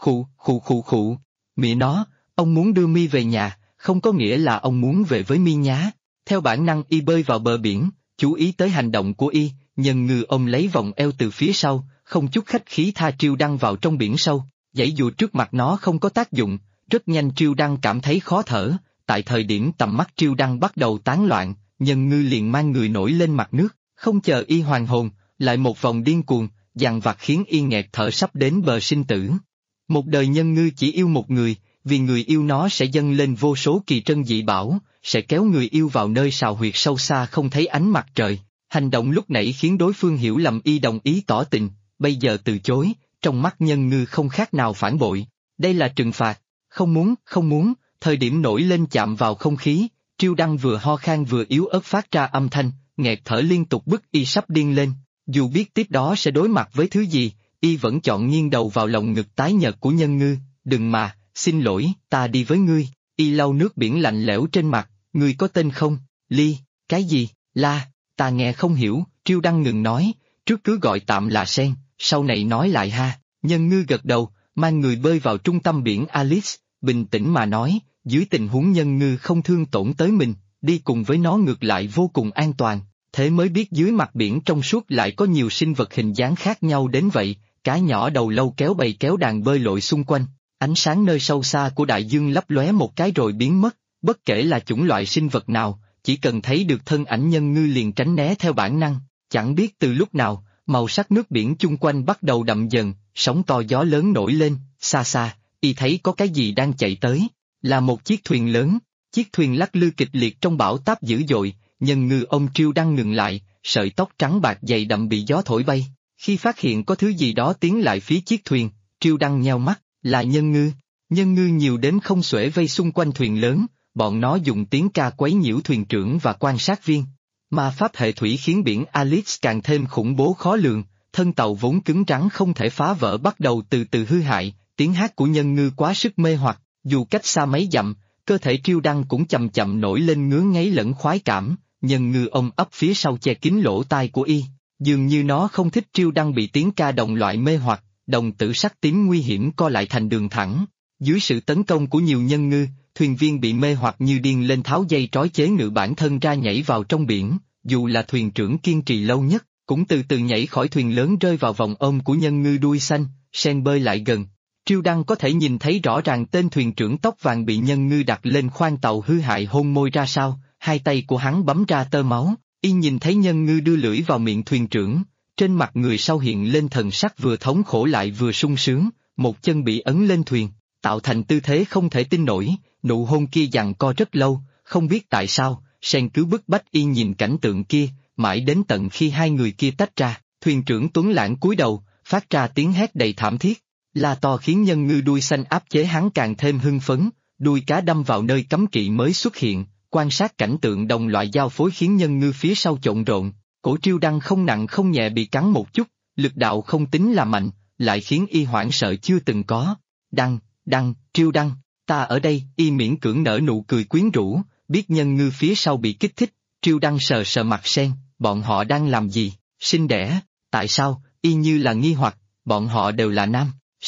Khụ, mẹ nó, ông muốn đưa mi về nhà, không có nghĩa là ông muốn về với mi nhá. Theo bản năng y bơi vào bờ biển, chú ý tới hành động của y, nhân ngư ôm lấy vòng eo từ phía sau, không chút khách khí tha Triêu Đăng vào trong biển sâu, giãy giụa trước mặt nó không có tác dụng, rất nhanh Triêu Đăng cảm thấy khó thở. Tại thời điểm tầm mắt Triêu Đăng bắt đầu tán loạn, nhân ngư liền mang người nổi lên mặt nước, không chờ y hoàn hồn, lại một vòng điên cuồng, dằn vặt khiến y nghẹt thở sắp đến bờ sinh tử. Một đời nhân ngư chỉ yêu một người, vì người yêu nó sẽ dâng lên vô số kỳ trân dị bảo, sẽ kéo người yêu vào nơi sào huyệt sâu xa không thấy ánh mặt trời. Hành động lúc nãy khiến đối phương hiểu lầm y đồng ý tỏ tình, bây giờ từ chối, trong mắt nhân ngư không khác nào phản bội. Đây là trừng phạt, không muốn. Thời điểm nổi lên chạm vào không khí, Triêu Đăng vừa ho khan vừa yếu ớt phát ra âm thanh, nghẹt thở liên tục bức y sắp điên lên. Dù biết tiếp đó sẽ đối mặt với thứ gì, y vẫn chọn nghiêng đầu vào lồng ngực tái nhợt của nhân ngư. Đừng mà, xin lỗi, ta đi với ngươi. Y lau nước biển lạnh lẽo trên mặt, ngươi có tên không? Ly, cái gì? La, ta nghe không hiểu. Triêu Đăng ngừng nói, trước cứ gọi tạm là Sen, sau này nói lại ha. Nhân ngư gật đầu, mang người bơi vào trung tâm biển Alice, bình tĩnh mà nói. Dưới tình huống nhân ngư không thương tổn tới mình, đi cùng với nó ngược lại vô cùng an toàn, thế mới biết dưới mặt biển trong suốt lại có nhiều sinh vật hình dáng khác nhau đến vậy, cá nhỏ đầu lâu kéo bầy kéo đàn bơi lội xung quanh, ánh sáng nơi sâu xa của đại dương lấp lóe một cái rồi biến mất, bất kể là chủng loại sinh vật nào, chỉ cần thấy được thân ảnh nhân ngư liền tránh né theo bản năng, chẳng biết từ lúc nào, màu sắc nước biển chung quanh bắt đầu đậm dần, sóng to gió lớn nổi lên, xa, y thấy có cái gì đang chạy tới. Là một chiếc thuyền lớn, chiếc thuyền lắc lư kịch liệt trong bão táp dữ dội, nhân ngư ông Triêu Đăng ngừng lại, sợi tóc trắng bạc dày đậm bị gió thổi bay. Khi phát hiện có thứ gì đó tiến lại phía chiếc thuyền, Triêu Đăng nheo mắt, là nhân ngư. Nhân ngư nhiều đến không xuể vây xung quanh thuyền lớn, bọn nó dùng tiếng ca quấy nhiễu thuyền trưởng và quan sát viên. Ma pháp hệ thủy khiến biển Alice càng thêm khủng bố khó lường, thân tàu vốn cứng rắn không thể phá vỡ bắt đầu từ từ hư hại, tiếng hát của nhân ngư quá sức mê hoặc. Dù cách xa mấy dặm, cơ thể Triêu Đăng cũng chậm chậm nổi lên ngứa ngáy lẫn khoái cảm, nhân ngư ôm ấp phía sau che kín lỗ tai của y, dường như nó không thích Triêu Đăng bị tiếng ca đồng loại mê hoặc, đồng tử sắc tím nguy hiểm co lại thành đường thẳng. Dưới sự tấn công của nhiều nhân ngư, thuyền viên bị mê hoặc như điên lên tháo dây trói chế ngự bản thân ra nhảy vào trong biển, dù là thuyền trưởng kiên trì lâu nhất, cũng từ từ nhảy khỏi thuyền lớn rơi vào vòng ôm của nhân ngư đuôi xanh, sen bơi lại gần. Triêu Đăng có thể nhìn thấy rõ ràng tên thuyền trưởng tóc vàng bị nhân ngư đặt lên khoang tàu hư hại hôn môi ra sao, hai tay của hắn bấm ra tơ máu, y nhìn thấy nhân ngư đưa lưỡi vào miệng thuyền trưởng, trên mặt người sau hiện lên thần sắc vừa thống khổ lại vừa sung sướng, một chân bị ấn lên thuyền, tạo thành tư thế không thể tin nổi, nụ hôn kia giằng co rất lâu, không biết tại sao, sen cứ bức bách y nhìn cảnh tượng kia, mãi đến tận khi hai người kia tách ra, thuyền trưởng Tuấn Lãng cúi đầu, phát ra tiếng hét đầy thảm thiết. La to khiến nhân ngư đuôi xanh áp chế hắn càng thêm hưng phấn, đuôi cá đâm vào nơi cấm kỵ mới xuất hiện, quan sát cảnh tượng đồng loại giao phối khiến nhân ngư phía sau trộn rộn, cổ Triêu Đăng không nặng không nhẹ bị cắn một chút, lực đạo không tính là mạnh, lại khiến y hoảng sợ chưa từng có. Triêu Đăng, ta ở đây, y miễn cưỡng nở nụ cười quyến rũ, biết nhân ngư phía sau bị kích thích, Triêu Đăng sờ sờ mặt sen, bọn họ đang làm gì, sinh đẻ, tại sao, y như là nghi hoặc, bọn họ đều là nam.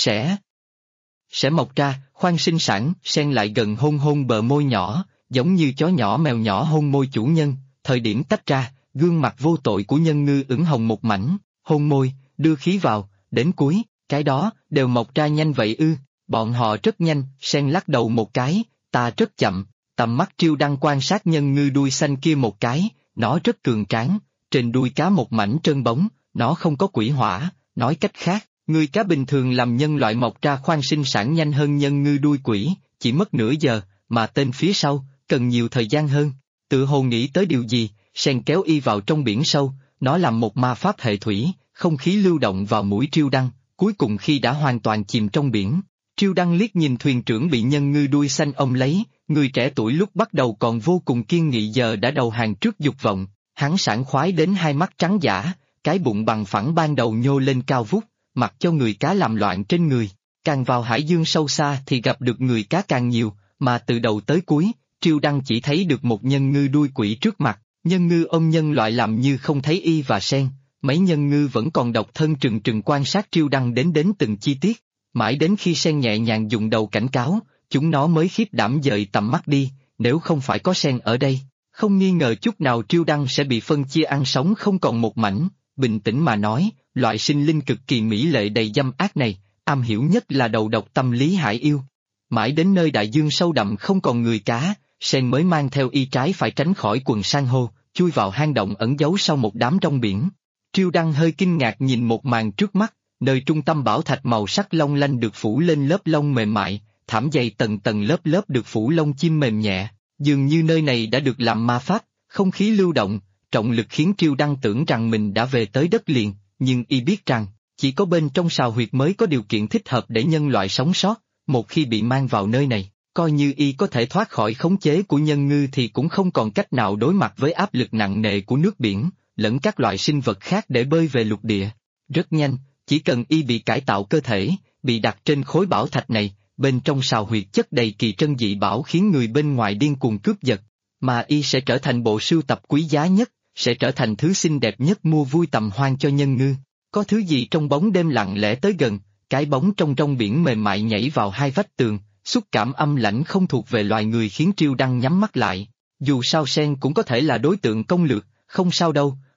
Sẽ mọc ra, khoan sinh sản, sen lại gần hôn hôn bờ môi nhỏ, giống như chó nhỏ mèo nhỏ hôn môi chủ nhân, thời điểm tách ra, gương mặt vô tội của nhân ngư ửng hồng một mảnh, hôn môi, đưa khí vào, đến cuối, cái đó, đều mọc ra nhanh vậy ư, bọn họ rất nhanh, sen lắc đầu một cái, ta rất chậm, tầm mắt Triêu Đăng quan sát nhân ngư đuôi xanh kia một cái, nó rất cường tráng, trên đuôi cá một mảnh trơn bóng, nó không có quỷ hỏa, nói cách khác. Người cá bình thường làm nhân loại mọc ra khoan sinh sản nhanh hơn nhân ngư đuôi quỷ, chỉ mất nửa giờ, mà tên phía sau, cần nhiều thời gian hơn. Tự hồ nghĩ tới điều gì, sen kéo y vào trong biển sâu, nó làm một ma pháp hệ thủy, không khí lưu động vào mũi Triêu Đăng, cuối cùng khi đã hoàn toàn chìm trong biển. Triêu Đăng liếc nhìn thuyền trưởng bị nhân ngư đuôi xanh ôm lấy, người trẻ tuổi lúc bắt đầu còn vô cùng kiên nghị giờ đã đầu hàng trước dục vọng, hắn sảng khoái đến hai mắt trắng dã, cái bụng bằng phẳng ban đầu nhô lên cao vút. Mặc cho người cá làm loạn trên người, càng vào hải dương sâu xa thì gặp được người cá càng nhiều, mà từ đầu tới cuối, Triêu Đăng chỉ thấy được một nhân ngư đuôi quỷ trước mặt, nhân ngư ôm nhân loại làm như không thấy y và sen, mấy nhân ngư vẫn còn độc thân trừng trừng quan sát Triêu Đăng đến từng chi tiết, mãi đến khi sen nhẹ nhàng dùng đầu cảnh cáo, chúng nó mới khiếp đảm dời tầm mắt đi, nếu không phải có sen ở đây, không nghi ngờ chút nào Triêu Đăng sẽ bị phân chia ăn sống không còn một mảnh, bình tĩnh mà nói. Loại sinh linh cực kỳ mỹ lệ đầy dâm ác này, am hiểu nhất là đầu độc tâm lý hải yêu. Mãi đến nơi đại dương sâu đậm không còn người cá, sen mới mang theo y trái phải tránh khỏi quần san hô, chui vào hang động ẩn giấu sau một đám trong biển. Triêu Đăng hơi kinh ngạc nhìn một màn trước mắt, nơi trung tâm bảo thạch màu sắc long lanh được phủ lên lớp lông mềm mại, thảm dày tầng tầng lớp lớp được phủ lông chim mềm nhẹ, dường như nơi này đã được làm ma pháp, không khí lưu động, trọng lực khiến Triêu Đăng tưởng rằng mình đã về tới đất liền. Nhưng y biết rằng, chỉ có bên trong sào huyệt mới có điều kiện thích hợp để nhân loại sống sót, một khi bị mang vào nơi này, coi như y có thể thoát khỏi khống chế của nhân ngư thì cũng không còn cách nào đối mặt với áp lực nặng nề của nước biển, lẫn các loại sinh vật khác để bơi về lục địa. Rất nhanh, chỉ cần y bị cải tạo cơ thể, bị đặt trên khối bảo thạch này, bên trong sào huyệt chất đầy kỳ trân dị bảo khiến người bên ngoài điên cuồng cướp giật, mà y sẽ trở thành bộ sưu tập quý giá nhất. Sẽ trở thành thứ xinh đẹp nhất mua vui tầm hoan cho nhân ngư. Có thứ gì trong bóng đêm lặng lẽ tới gần, cái bóng trong biển mềm mại nhảy vào hai vách tường, xúc cảm âm lãnh không thuộc về loài người khiến Triêu Đăng nhắm mắt lại. Dù sao sen cũng có thể là đối tượng công lược, không sao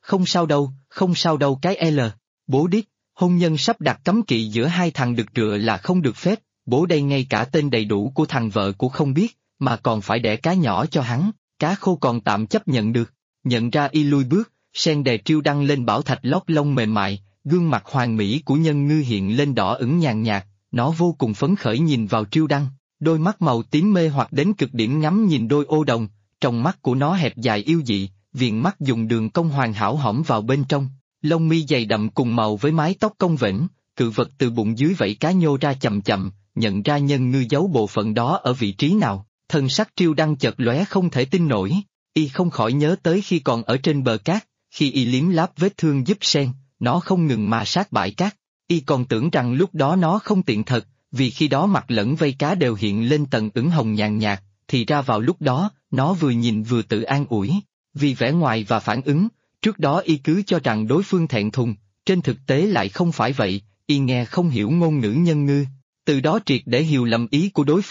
đâu cái L. Bố điếc, hôn nhân sắp đặt cấm kỵ giữa hai thằng đực rựa là không được phép, bố đây ngay cả tên đầy đủ của thằng vợ cũng không biết, mà còn phải đẻ cá nhỏ cho hắn, cá khô còn tạm chấp nhận được. Nhận ra y lui bước, sen đè Triêu Đăng lên bảo thạch lót lông mềm mại, gương mặt hoàn mỹ của nhân ngư hiện lên đỏ ửng nhàn nhạt, nó vô cùng phấn khởi nhìn vào Triêu Đăng, đôi mắt màu tím mê hoặc đến cực điểm ngắm nhìn đôi ô đồng, trong mắt của nó hẹp dài yêu dị, viền mắt dùng đường cong hoàn hảo hõm vào bên trong, lông mi dày đậm cùng màu với mái tóc cong vểnh, cự vật từ bụng dưới vảy cá nhô ra chậm chậm, nhận ra nhân ngư giấu bộ phận đó ở vị trí nào, thân sắc Triêu Đăng chợt lóe không thể tin nổi. Y không khỏi nhớ tới khi còn ở trên bờ cát, khi y liếm láp vết thương giúp sen, nó không ngừng mà sát bãi cát. Y còn tưởng rằng lúc đó nó không tiện thật, vì khi đó mặt lẫn vây cá đều hiện lên tầng ửng hồng nhàn nhạt, thì ra vào lúc đó, nó vừa nhìn vừa tự an ủi. Vì vẻ ngoài và phản ứng, trước đó y cứ cho rằng đối phương thẹn thùng, trên thực tế lại không phải vậy, y nghe không hiểu ngôn ngữ nhân ngư. Từ đó triệt để hiểu lầm ý của đối phương,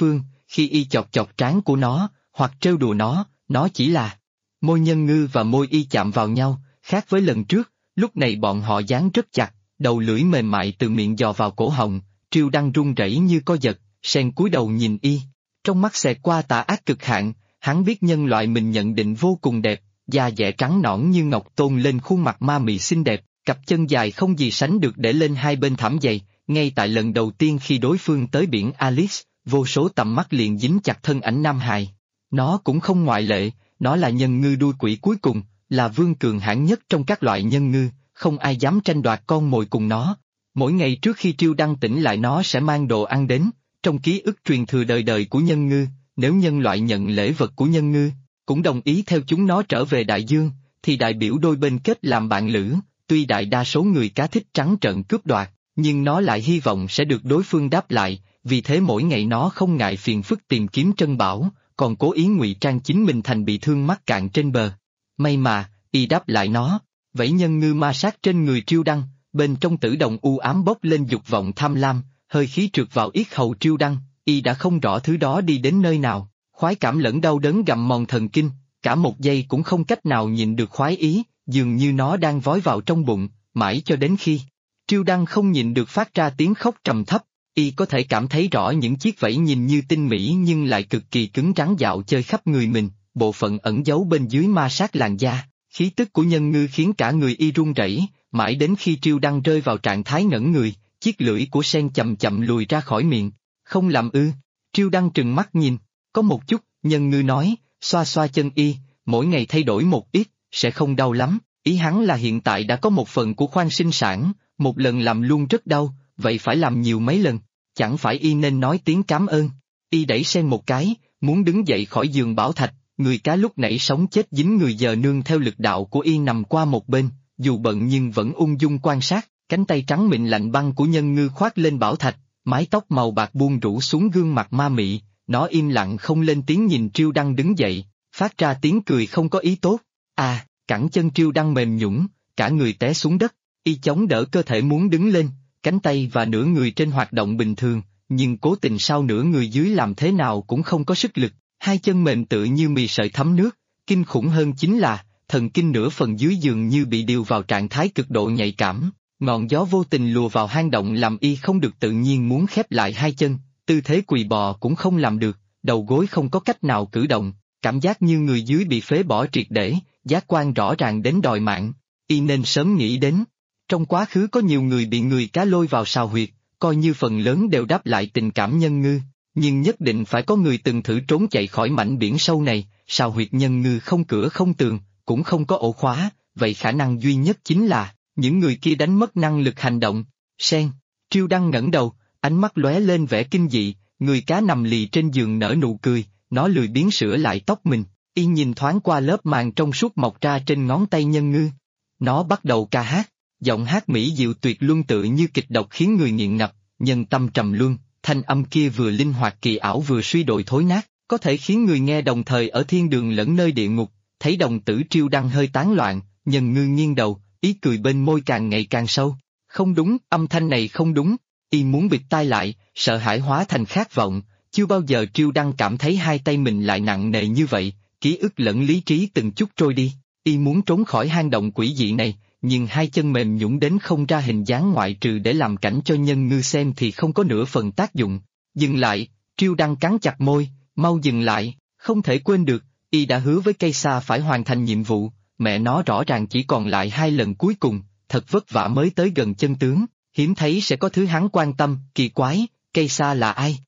khi y chọt chọt trán của nó, hoặc trêu đùa nó chỉ là môi nhân ngư và môi y chạm vào nhau, khác với lần trước, lúc này bọn họ dán rất chặt, đầu lưỡi mềm mại từ miệng dò vào cổ họng, Triêu Đăng run rẩy như co giật, Sen cúi đầu nhìn y, trong mắt xẹt qua tà ác cực hạn, hắn biết nhân loại mình nhận định vô cùng đẹp, da dẻ trắng nõn như ngọc tôn lên khuôn mặt ma mị xinh đẹp, cặp chân dài không gì sánh được để lên hai bên thảm dày, ngay tại lần đầu tiên khi đối phương tới biển Alice, vô số tầm mắt liền dính chặt thân ảnh Nam Hài. Nó cũng không ngoại lệ, nó là nhân ngư đuôi quỷ cuối cùng, là vương cường hãn nhất trong các loại nhân ngư, không ai dám tranh đoạt con mồi cùng nó. Mỗi ngày trước khi Triêu Đăng tỉnh lại nó sẽ mang đồ ăn đến, trong ký ức truyền thừa đời đời của nhân ngư, nếu nhân loại nhận lễ vật của nhân ngư, cũng đồng ý theo chúng nó trở về đại dương, thì đại biểu đôi bên kết làm bạn lữ, tuy đại đa số người cá thích trắng trợn cướp đoạt, nhưng nó lại hy vọng sẽ được đối phương đáp lại, vì thế mỗi ngày nó không ngại phiền phức tìm kiếm trân bảo, còn cố ý ngụy trang chính mình thành bị thương mắc cạn trên bờ. May mà, y đáp lại nó, vẫy nhân ngư ma sát trên người Triêu Đăng, bên trong tử đồng u ám bốc lên dục vọng tham lam, hơi khí trượt vào yết hầu Triêu Đăng, y đã không rõ thứ đó đi đến nơi nào, khoái cảm lẫn đau đớn gặm mòn thần kinh, cả một giây cũng không cách nào nhịn được khoái ý, dường như nó đang vói vào trong bụng, mãi cho đến khi Triêu Đăng không nhịn được phát ra tiếng khóc trầm thấp, y có thể cảm thấy rõ những chiếc vẫy nhìn như tinh mỹ nhưng lại cực kỳ cứng rắn dạo chơi khắp người mình, bộ phận ẩn giấu bên dưới ma sát làn da, khí tức của nhân ngư khiến cả người y run rẩy, mãi đến khi Triêu Đăng rơi vào trạng thái ngẩn người, chiếc lưỡi của Sen chậm chậm lùi ra khỏi miệng, không làm ư, Triêu Đăng trừng mắt nhìn, có một chút, nhân ngư nói, xoa xoa chân y, mỗi ngày thay đổi một ít, sẽ không đau lắm, ý hắn là hiện tại đã có một phần của khoang sinh sản, một lần làm luôn rất đau, vậy phải làm nhiều mấy lần, chẳng phải y nên nói tiếng cảm ơn, y đẩy Sen một cái, muốn đứng dậy khỏi giường bảo thạch, người cá lúc nãy sống chết dính người giờ nương theo lực đạo của y nằm qua một bên, dù bận nhưng vẫn ung dung quan sát, cánh tay trắng mịn lạnh băng của nhân ngư khoác lên bảo thạch, mái tóc màu bạc buông rủ xuống gương mặt ma mị, nó im lặng không lên tiếng nhìn Triêu Đăng đứng dậy, phát ra tiếng cười không có ý tốt, cẳng chân Triêu Đăng mềm nhũn, cả người té xuống đất, y chống đỡ cơ thể muốn đứng lên, cánh tay và nửa người trên hoạt động bình thường, nhưng cố tình sao nửa người dưới làm thế nào cũng không có sức lực, hai chân mềm tựa như mì sợi thấm nước, kinh khủng hơn chính là, thần kinh nửa phần dưới dường như bị điều vào trạng thái cực độ nhạy cảm, ngọn gió vô tình lùa vào hang động làm y không được tự nhiên muốn khép lại hai chân, tư thế quỳ bò cũng không làm được, đầu gối không có cách nào cử động, cảm giác như người dưới bị phế bỏ triệt để, giác quan rõ ràng đến đòi mạng, y nên sớm nghĩ đến. Trong quá khứ có nhiều người bị người cá lôi vào sào huyệt, coi như phần lớn đều đáp lại tình cảm nhân ngư, nhưng nhất định phải có người từng thử trốn chạy khỏi mảnh biển sâu này, sào huyệt nhân ngư không cửa không tường, cũng không có ổ khóa, vậy khả năng duy nhất chính là, những người kia đánh mất năng lực hành động. Sen, Triêu Đăng ngẩng đầu, ánh mắt lóe lên vẻ kinh dị, người cá nằm lì trên giường nở nụ cười, nó lười biếng sửa lại tóc mình, y nhìn thoáng qua lớp màng trong suốt mọc ra trên ngón tay nhân ngư. Nó bắt đầu ca hát, giọng hát mỹ diệu tuyệt luân tựa như kịch độc khiến người nghiện ngập, nhân tâm trầm luân, thanh âm kia vừa linh hoạt kỳ ảo vừa suy đồi thối nát, có thể khiến người nghe đồng thời ở thiên đường lẫn nơi địa ngục, thấy đồng tử Triêu Đăng hơi tán loạn, nhân ngư nghiêng đầu, ý cười bên môi càng ngày càng sâu. Không đúng, âm thanh này không đúng, y muốn bịt tai lại, sợ hãi hóa thành khát vọng, chưa bao giờ Triêu Đăng cảm thấy hai tay mình lại nặng nề như vậy, ký ức lẫn lý trí từng chút trôi đi, y muốn trốn khỏi hang động quỷ dị này, nhưng hai chân mềm nhũn đến không ra hình dáng ngoại trừ để làm cảnh cho nhân ngư xem thì không có nửa phần tác dụng. Dừng lại, Triêu Đăng cắn chặt môi, mau dừng lại, không thể quên được, y đã hứa với cây sa phải hoàn thành nhiệm vụ, mẹ nó rõ ràng chỉ còn lại 2 lần cuối cùng, thật vất vả mới tới gần chân tướng, hiếm thấy sẽ có thứ hắn quan tâm, kỳ quái, cây sa là ai?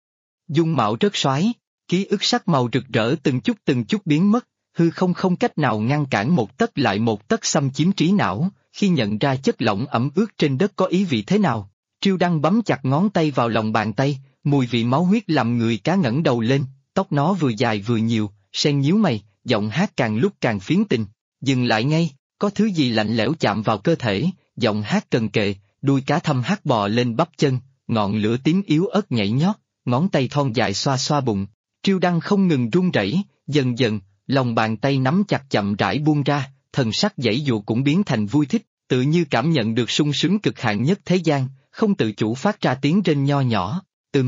Dung mạo rất soái, ký ức sắc màu rực rỡ từng chút biến mất, hư không cách nào ngăn cản một tấc lại một tấc xâm chiếm trí não, khi nhận ra chất lỏng ẩm ướt trên đất có ý vị thế nào. Triêu Đăng bấm chặt ngón tay vào lòng bàn tay, mùi vị máu huyết làm người cá ngẩng đầu lên, tóc nó vừa dài vừa nhiều, Sen nhíu mày, giọng hát càng lúc càng phiến tình, dừng lại ngay, có thứ gì lạnh lẽo chạm vào cơ thể, giọng hát cần kề, đuôi cá thâm hắt bò lên bắp chân, ngọn lửa tím yếu ớt nhảy nhót, ngón tay thon dài xoa xoa bụng, Triêu Đăng không ngừng run rẩy, dần dần, lòng bàn tay nắm chặt chậm rãi buông ra, thần sắc giãy giụa cũng biến thành vui thích, tự như cảm nhận được sung sướng cực hạn nhất thế gian, không tự chủ phát ra tiếng rên nho nhỏ,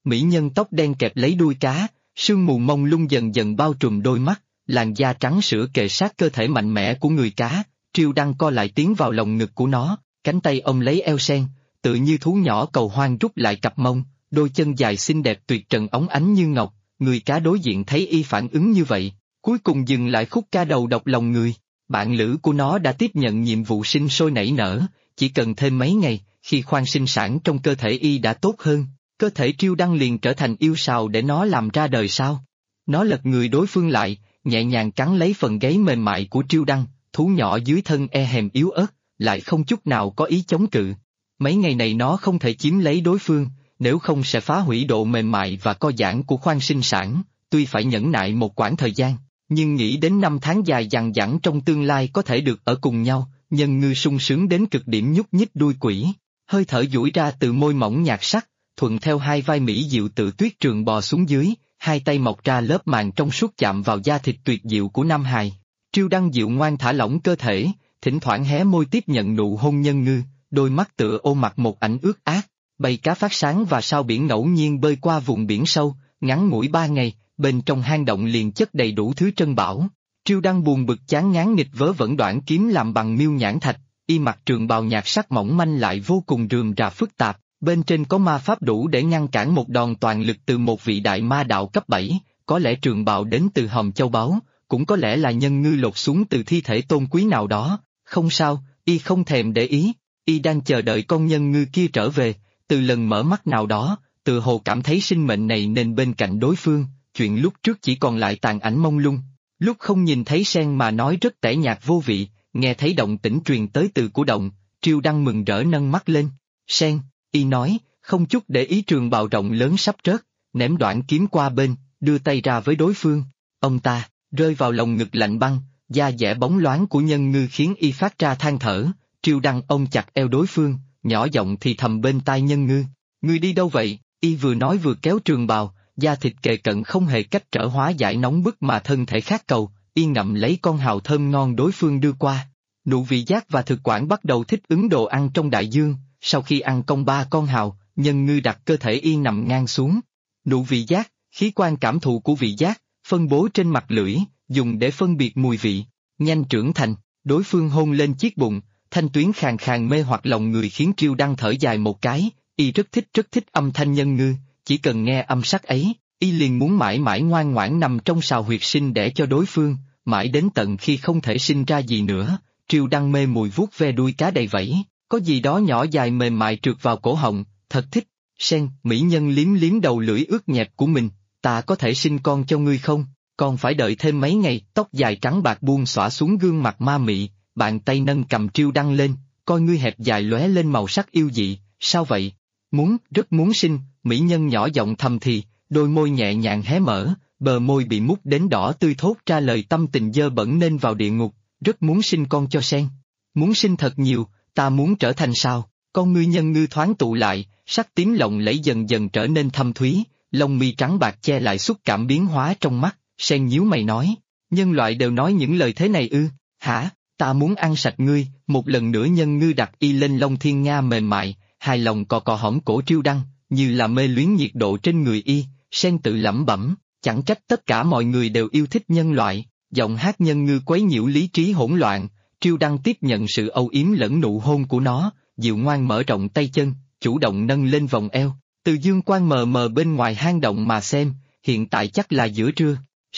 Mỹ nhân tóc đen kẹp lấy đuôi cá, sương mù mông lung dần dần bao trùm đôi mắt, làn da trắng sữa kề sát cơ thể mạnh mẽ của người cá, Triêu Đăng co lại tiến vào lồng ngực của nó, cánh tay ôm lấy eo sen, tự như thú nhỏ cầu hoang rút lại cặp mông, đôi chân dài xinh đẹp tuyệt trần óng ánh như ngọc, người cá đối diện thấy y phản ứng như vậy, cuối cùng dừng lại khúc ca đầu độc lòng người. Bạn lữ của nó đã tiếp nhận nhiệm vụ sinh sôi nảy nở, chỉ cần thêm mấy ngày, khi khoang sinh sản trong cơ thể y đã tốt hơn, cơ thể Triêu Đăng liền trở thành yêu sào để nó làm ra đời sao. Nó lật người đối phương lại, nhẹ nhàng cắn lấy phần gáy mềm mại của Triêu Đăng, thú nhỏ dưới thân e hèm yếu ớt, lại không chút nào có ý chống cự. Mấy ngày này nó không thể chiếm lấy đối phương, nếu không sẽ phá hủy độ mềm mại và co giãn của khoang sinh sản, tuy phải nhẫn nại một quãng thời gian, nhưng nghĩ đến năm tháng dài dằng dẳng trong tương lai có thể được ở cùng nhau, Nhân Ngư sung sướng đến cực điểm nhúc nhích đuôi quỷ, hơi thở duỗi ra từ môi mỏng nhạt sắc, thuận theo hai vai mỹ diệu tự tuyết trường bò xuống dưới, hai tay mọc ra lớp màng trong suốt chạm vào da thịt tuyệt diệu của Nam Hài. Triêu Đăng dịu ngoan thả lỏng cơ thể, thỉnh thoảng hé môi tiếp nhận nụ hôn Nhân Ngư, đôi mắt tựa ôm mặt một ảnh ướt át. Bầy cá phát sáng và sao biển ngẫu nhiên bơi qua vùng biển sâu, ngắn ngủi 3 ngày, bên trong hang động liền chất đầy đủ thứ trân bảo. Triêu Đăng buồn bực chán ngán nghịch vớ vẩn đoạn kiếm làm bằng miêu nhãn thạch, y mặc trường bào nhạt sắc mỏng manh lại vô cùng rườm rà phức tạp, bên trên có ma pháp đủ để ngăn cản một đòn toàn lực từ một vị đại ma đạo cấp 7, có lẽ trường bào đến từ Hòm Châu Báu, cũng có lẽ là Nhân Ngư lột xuống từ thi thể tôn quý nào đó, không sao, y không thèm để ý, y đang chờ đợi con Nhân Ngư kia trở về. Từ lần mở mắt nào đó, tự hồ cảm thấy sinh mệnh này nên bên cạnh đối phương, chuyện lúc trước chỉ còn lại tàn ảnh mông lung. Lúc không nhìn thấy sen mà nói rất tẻ nhạt vô vị, nghe thấy động tĩnh truyền tới từ của động, Triêu Đăng mừng rỡ nâng mắt lên. Sen, y nói, không chút để ý trường bào rộng lớn sắp rớt, ném đoạn kiếm qua bên, đưa tay ra với đối phương. Ông ta, rơi vào lồng ngực lạnh băng, da dẻ bóng loáng của Nhân Ngư khiến y phát ra than thở, Triêu Đăng ôm chặt eo đối phương. Nhỏ giọng thì thầm bên tai Nhân Ngư, ngươi đi đâu vậy? Y vừa nói vừa kéo trường bào, da thịt kề cận không hề cách trở hóa giải nóng bức mà thân thể khát cầu, y ngậm lấy con hào thơm ngon đối phương đưa qua. Nụ vị giác và thực quản bắt đầu thích ứng đồ ăn trong đại dương, sau khi ăn cong 3 con hào, Nhân Ngư đặt cơ thể y nằm ngang xuống. Nụ vị giác, khí quan cảm thụ của vị giác, phân bố trên mặt lưỡi, dùng để phân biệt mùi vị, nhanh trưởng thành, đối phương hôn lên chiếc bụng. Thanh tuyến khàn khàn mê hoặc lòng người khiến Triêu Đăng thở dài một cái, y rất thích âm thanh Nhân Ngư, chỉ cần nghe âm sắc ấy, y liền muốn mãi mãi ngoan ngoãn nằm trong sào huyệt sinh đẻ cho đối phương, mãi đến tận khi không thể sinh ra gì nữa, Triêu Đăng mê mùi vuốt ve đuôi cá đầy vẫy, có gì đó nhỏ dài mềm mại trượt vào cổ họng, thật thích. Sen, mỹ nhân liếm liếm đầu lưỡi ướt nhẹp của mình, ta có thể sinh con cho ngươi không? Còn phải đợi thêm mấy ngày, tóc dài trắng bạc buông xõa xuống gương mặt ma mị. Bàn tay nâng cầm Triêu Đăng lên, coi ngươi hẹp dài lóe lên màu sắc yêu dị, sao vậy? Muốn, rất muốn sinh, mỹ nhân nhỏ giọng thầm thì, đôi môi nhẹ nhàng hé mở, bờ môi bị mút đến đỏ tươi thốt ra lời tâm tình dơ bẩn nên vào địa ngục, rất muốn sinh con cho Sen. Muốn sinh thật nhiều, ta muốn trở thành sao? Con ngươi Nhân Ngư thoáng tụ lại, sắc tím lộng lẫy dần dần trở nên thâm thúy, lông mi trắng bạc che lại xúc cảm biến hóa trong mắt, Sen nhíu mày nói, nhân loại đều nói những lời thế này ư, hả? Ta muốn ăn sạch ngươi, một lần nữa Nhân Ngư đặt y lên lông thiên nga mềm mại, hài lòng cò cò hõm cổ Triêu Đăng, như là mê luyến nhiệt độ trên người y, Sen tự lẩm bẩm, chẳng trách tất cả mọi người đều yêu thích nhân loại, giọng hát Nhân Ngư quấy nhiễu lý trí hỗn loạn, Triêu Đăng tiếp nhận sự âu yếm lẫn nụ hôn của nó, dịu ngoan mở rộng tay chân, chủ động nâng lên vòng eo, từ dương quang mờ mờ bên ngoài hang động mà xem, hiện tại chắc là giữa trưa,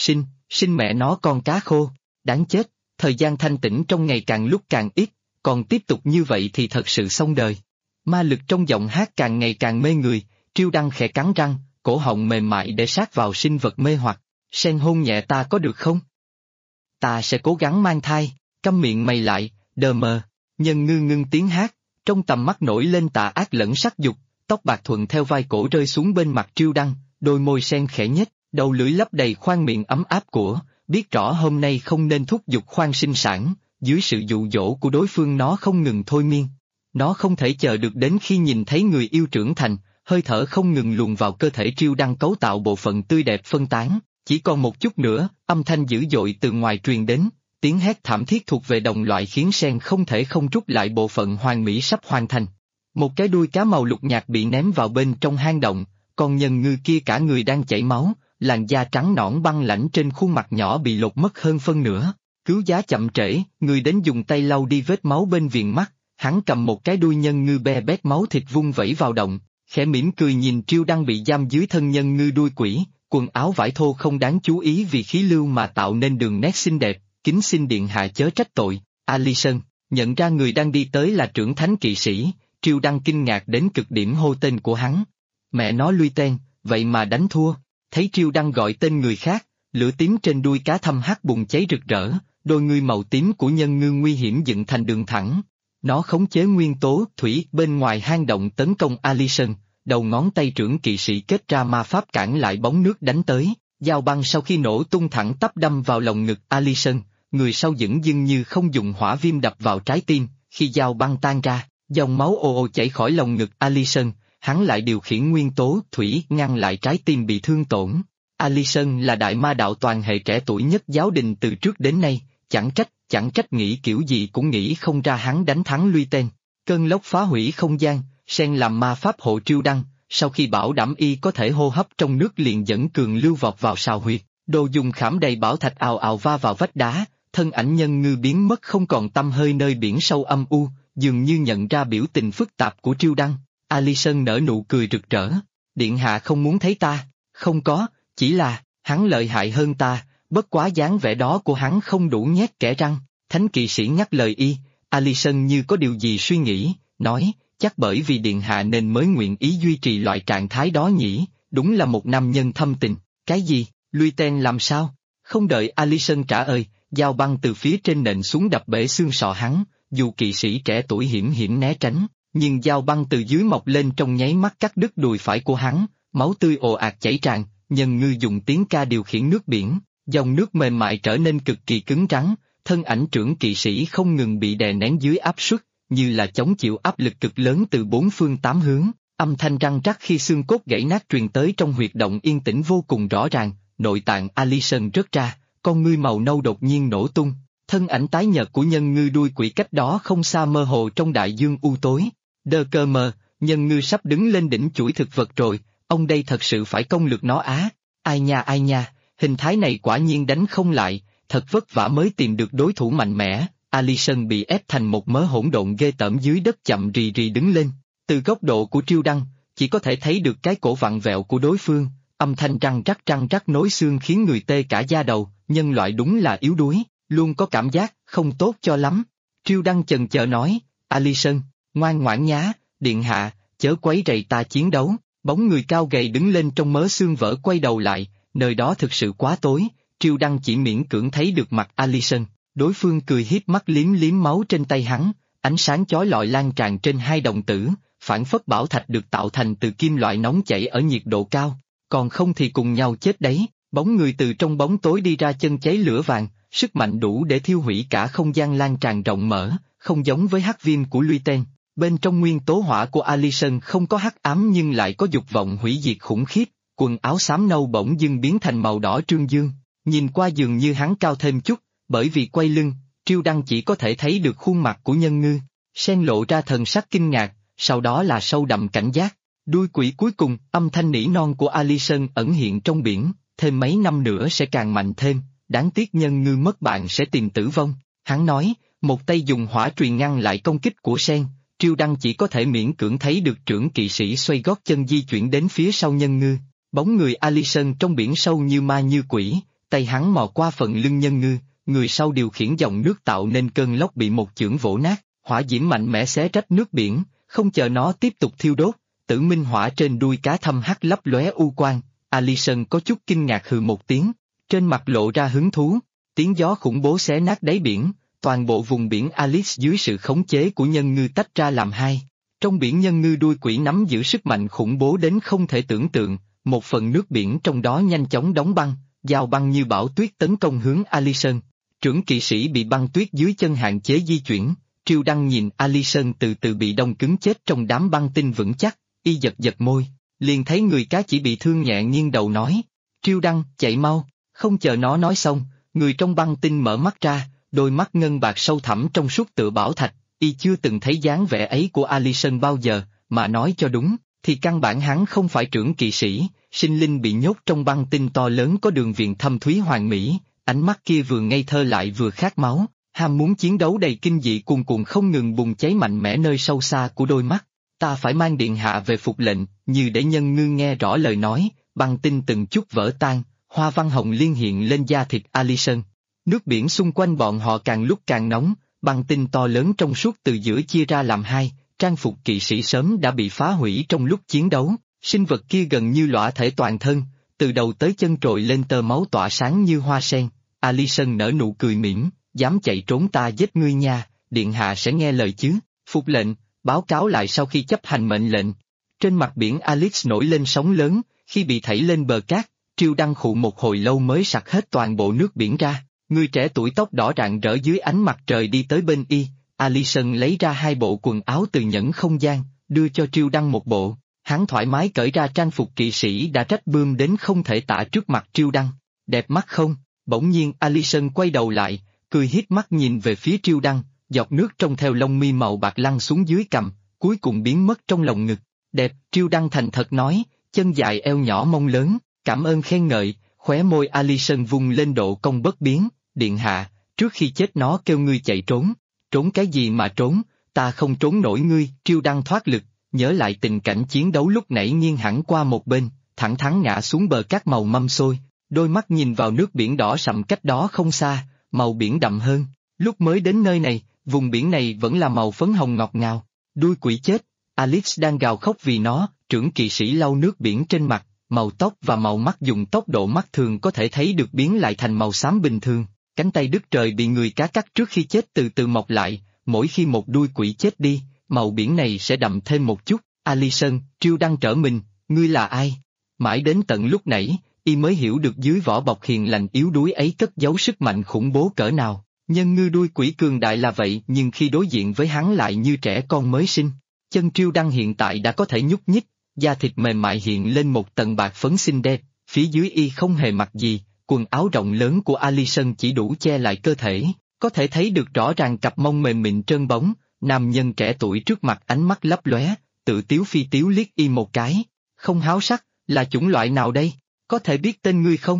sinh mẹ nó con cá khô, đáng chết. Thời gian thanh tĩnh trong ngày càng lúc càng ít, còn tiếp tục như vậy thì thật sự xong đời. Ma lực trong giọng hát càng ngày càng mê người, Triêu Đăng khẽ cắn răng, cổ họng mềm mại để sát vào sinh vật mê hoặc. Sen hôn nhẹ ta có được không? Ta sẽ cố gắng mang thai, câm miệng mày lại, đờ mờ. Nhân Ngư ngưng tiếng hát, trong tầm mắt nổi lên tà ác lẫn sắc dục, tóc bạc thuận theo vai cổ rơi xuống bên mặt Triêu Đăng, đôi môi sen khẽ nhếch, đầu lưỡi lấp đầy khoang miệng ấm áp của. Biết rõ hôm nay không nên thúc giục khoang sinh sản, dưới sự dụ dỗ của đối phương nó không ngừng thôi miên. Nó không thể chờ được đến khi nhìn thấy người yêu trưởng thành, hơi thở không ngừng luồn vào cơ thể Triêu Đăng cấu tạo bộ phận tươi đẹp phân tán, chỉ còn một chút nữa, âm thanh dữ dội từ ngoài truyền đến, tiếng hét thảm thiết thuộc về đồng loại khiến Sen không thể không rút lại bộ phận hoàn mỹ sắp hoàn thành. Một cái đuôi cá màu lục nhạt bị ném vào bên trong hang động, con nhân ngư kia cả người đang chảy máu, làn da trắng nõn băng lãnh trên khuôn mặt nhỏ bị lột mất hơn phân nửa. Cứu giá chậm trễ, người đến dùng tay lau đi vết máu bên viền mắt, hắn cầm một cái đuôi nhân ngư be bét máu thịt vung vẩy vào động, khẽ mỉm cười nhìn Triêu Đăng bị giam dưới thân nhân ngư đuôi quỷ, quần áo vải thô không đáng chú ý vì khí lưu mà tạo nên đường nét xinh đẹp, kính xin điện hạ chớ trách tội. Alison, nhận ra người đang đi tới là trưởng thánh kỵ sĩ, Triêu Đăng kinh ngạc đến cực điểm hô tên của hắn. Mẹ nó Lui Tên, vậy mà đánh thua, thấy Triêu Đăng gọi tên người khác, lửa tím trên đuôi cá thâm hắc bùng cháy rực rỡ, đôi ngươi màu tím của nhân ngư nguy hiểm dựng thành đường thẳng. Nó khống chế nguyên tố thủy bên ngoài hang động tấn công Alison, đầu ngón tay trưởng kỵ sĩ kết ra ma pháp cản lại bóng nước đánh tới, dao băng sau khi nổ tung thẳng tắp đâm vào lồng ngực Alison, người sau dửng dưng như không dùng hỏa viêm đập vào trái tim, khi dao băng tan ra, dòng máu ồ ồ chảy khỏi lồng ngực Alison, hắn lại điều khiển nguyên tố thủy ngăn lại trái tim bị thương tổn. Alison là đại ma đạo toàn hệ trẻ tuổi nhất giáo đình từ trước đến nay, chẳng trách nghĩ kiểu gì cũng nghĩ không ra hắn đánh thắng Lui Tên. Cơn lốc phá hủy không gian, Sen làm ma pháp hộ Triêu Đăng, sau khi bảo đảm y có thể hô hấp trong nước liền dẫn cường lưu vọt vào sào huyệt, đồ dùng khảm đầy bảo thạch ào ào va vào vách đá, thân ảnh nhân ngư biến mất không còn tăm hơi nơi biển sâu âm u, dường như nhận ra biểu tình phức tạp của Triêu Đăng. Alison nở nụ cười rực rỡ, điện hạ không muốn thấy ta, không có, chỉ là, hắn lợi hại hơn ta, bất quá dáng vẻ đó của hắn không đủ nhét kẽ răng. Thánh kỵ sĩ nhắc lời y, Alison như có điều gì suy nghĩ, nói, chắc bởi vì điện hạ nên mới nguyện ý duy trì loại trạng thái đó nhỉ, đúng là một nam nhân thâm tình. Cái gì, Lui Tên làm sao? Không đợi Alison trả lời, dao băng từ phía trên nện xuống đập bể xương sọ hắn, dù kỵ sĩ trẻ tuổi hiểm hiểm né tránh, nhưng dao băng từ dưới mọc lên trong nháy mắt cắt đứt đùi phải của hắn, máu tươi ồ ạt chảy tràn, nhân ngư dùng tiếng ca điều khiển nước biển, dòng nước mềm mại trở nên cực kỳ cứng rắn, thân ảnh trưởng kỵ sĩ không ngừng bị đè nén dưới áp suất, như là chống chịu áp lực cực lớn từ bốn phương tám hướng, âm thanh răng rắc khi xương cốt gãy nát truyền tới trong huyệt động yên tĩnh vô cùng rõ ràng, nội tạng Alison rớt ra, con ngươi màu nâu đột nhiên nổ tung, thân ảnh tái nhợt của nhân ngư đuôi quỷ cách đó không xa mơ hồ trong đại dương u tối. Đơ cơ mờ, nhân ngư sắp đứng lên đỉnh chuỗi thực vật rồi, ông đây thật sự phải công lược nó á, ai nha, hình thái này quả nhiên đánh không lại, thật vất vả mới tìm được đối thủ mạnh mẽ. Alison bị ép thành một mớ hỗn độn ghê tởm dưới đất chậm rì rì đứng lên, từ góc độ của Triêu Đăng, chỉ có thể thấy được cái cổ vặn vẹo của đối phương, âm thanh răng rắc nối xương khiến người tê cả da đầu, nhân loại đúng là yếu đuối, luôn có cảm giác không tốt cho lắm. Triêu Đăng chần chờ nói, Alison, ngoan ngoãn nhá, điện hạ, chớ quấy rầy ta chiến đấu. Bóng người cao gầy đứng lên trong mớ xương vỡ quay đầu lại, nơi đó thực sự quá tối, Triêu Đăng chỉ miễn cưỡng thấy được mặt Alison, đối phương cười híp mắt liếm liếm máu trên tay hắn, ánh sáng chói lọi lan tràn trên hai đồng tử, phản phất bảo thạch được tạo thành từ kim loại nóng chảy ở nhiệt độ cao, còn không thì cùng nhau chết đấy. Bóng người từ trong bóng tối đi ra chân cháy lửa vàng, sức mạnh đủ để thiêu hủy cả không gian lan tràn rộng mở, không giống với hắc viêm của Lui Tên. Bên trong nguyên tố hỏa của Alison không có hắc ám nhưng lại có dục vọng hủy diệt khủng khiếp, quần áo xám nâu bỗng dưng biến thành màu đỏ trương dương, nhìn qua dường như hắn cao thêm chút, bởi vì quay lưng, Triêu Đăng chỉ có thể thấy được khuôn mặt của nhân ngư, Sen lộ ra thần sắc kinh ngạc, sau đó là sâu đậm cảnh giác. Đuôi quỷ cuối cùng, âm thanh nỉ non của Alison ẩn hiện trong biển, thêm mấy năm nữa sẽ càng mạnh thêm, đáng tiếc nhân ngư mất bạn sẽ tìm tử vong, hắn nói, một tay dùng hỏa truyền ngăn lại công kích của Sen. Triêu Đăng chỉ có thể miễn cưỡng thấy được trưởng kỵ sĩ xoay gót chân di chuyển đến phía sau nhân ngư, bóng người Alison trong biển sâu như ma như quỷ, tay hắn mò qua phần lưng nhân ngư, người sau điều khiển dòng nước tạo nên cơn lốc bị một chưởng vỗ nát, hỏa diễm mạnh mẽ xé rách nước biển, không chờ nó tiếp tục thiêu đốt, tử minh hỏa trên đuôi cá thâm hắc lấp lóe u quang, Alison có chút kinh ngạc hừ một tiếng, trên mặt lộ ra hứng thú, tiếng gió khủng bố xé nát đáy biển. Toàn bộ vùng biển Alice dưới sự khống chế của nhân ngư tách ra làm hai. Trong biển nhân ngư đuôi quỷ nắm giữ sức mạnh khủng bố đến không thể tưởng tượng, một phần nước biển trong đó nhanh chóng đóng băng, dao băng như bão tuyết tấn công hướng Alison. Trưởng kỵ sĩ bị băng tuyết dưới chân hạn chế di chuyển, Triêu Đăng nhìn Alison từ từ bị đông cứng chết trong đám băng tinh vững chắc, y giật môi, liền thấy người cá chỉ bị thương nhẹ nghiêng đầu nói, Triêu Đăng, chạy mau, không chờ nó nói xong, người trong băng tinh mở mắt ra. Đôi mắt ngân bạc sâu thẳm trong suốt tựa bảo thạch, y chưa từng thấy dáng vẻ ấy của Alison bao giờ, mà nói cho đúng, thì căn bản hắn không phải trưởng kỵ sĩ, sinh linh bị nhốt trong băng tinh to lớn có đường viền thâm thúy hoàn mỹ, ánh mắt kia vừa ngây thơ lại vừa khát máu, ham muốn chiến đấu đầy kinh dị cuồn cuộn không ngừng bùng cháy mạnh mẽ nơi sâu xa của đôi mắt. Ta phải mang điện hạ về phục lệnh, như để nhân ngư nghe rõ lời nói, băng tinh từng chút vỡ tan, hoa văn hồng liên hiện lên da thịt Alyson. Nước biển xung quanh bọn họ càng lúc càng nóng, băng tinh to lớn trong suốt từ giữa chia ra làm hai, trang phục kỵ sĩ sớm đã bị phá hủy trong lúc chiến đấu, sinh vật kia gần như lõa thể toàn thân, từ đầu tới chân trội lên tơ máu tỏa sáng như hoa sen. Alyson nở nụ cười mỉm, dám chạy trốn ta giết ngươi nha, điện hạ sẽ nghe lời chứ, phục lệnh, báo cáo lại sau khi chấp hành mệnh lệnh. Trên mặt biển Alex nổi lên sóng lớn, khi bị thảy lên bờ cát, Triêu Đăng khụ một hồi lâu mới sặc hết toàn bộ nước biển ra. Người trẻ tuổi tóc đỏ rạng rỡ dưới ánh mặt trời đi tới bên y, Alyson lấy ra hai bộ quần áo từ nhẫn không gian, đưa cho Triêu Đăng một bộ, hắn thoải mái cởi ra trang phục kỵ sĩ đã rách bươm đến không thể tả trước mặt Triêu Đăng. Đẹp mắt không? Bỗng nhiên Alyson quay đầu lại, cười híp mắt nhìn về phía Triêu Đăng, giọt nước trong theo lông mi màu bạc lăn xuống dưới cằm, cuối cùng biến mất trong lồng ngực. Đẹp, Triêu Đăng thành thật nói, chân dài eo nhỏ mông lớn, cảm ơn khen ngợi, khóe môi Alyson vung lên độ cong bất biến, điện hạ, trước khi chết nó kêu ngươi chạy trốn. Trốn cái gì mà trốn, ta không trốn nổi ngươi. Triêu Đăng thoát lực, nhớ lại tình cảnh chiến đấu lúc nãy nghiêng hẳn qua một bên, thẳng thắn ngã xuống bờ cát màu mâm xôi, đôi mắt nhìn vào nước biển đỏ sậm cách đó không xa, màu biển đậm hơn. Lúc mới đến nơi này, vùng biển này vẫn là màu phấn hồng ngọt ngào. Đuôi quỷ chết, Alex đang gào khóc vì nó, trưởng kỵ sĩ lau nước biển trên mặt, màu tóc và màu mắt dùng tốc độ mắt thường có thể thấy được biến lại thành màu xám bình thường. Cánh tay đứt trời bị người cá cắt trước khi chết từ từ mọc lại, mỗi khi một đuôi quỷ chết đi, màu biển này sẽ đậm thêm một chút. Alyson, Triêu Đăng trở mình, ngươi là ai? Mãi đến tận lúc nãy, y mới hiểu được dưới vỏ bọc hiền lành yếu đuối ấy cất giấu sức mạnh khủng bố cỡ nào. Nhân ngư đuôi quỷ cường đại là vậy nhưng khi đối diện với hắn lại như trẻ con mới sinh. Chân Triêu Đăng hiện tại đã có thể nhúc nhích, da thịt mềm mại hiện lên một tầng bạc phấn xinh đẹp, phía dưới y không hề mặc gì, quần áo rộng lớn của Alyson chỉ đủ che lại cơ thể, có thể thấy được rõ ràng cặp mông mềm mịn trơn bóng. Nam nhân trẻ tuổi trước mặt ánh mắt lấp lóe, tự tiếu phi tiếu liếc y một cái. Không háo sắc, là chủng loại nào đây? Có thể biết tên ngươi không?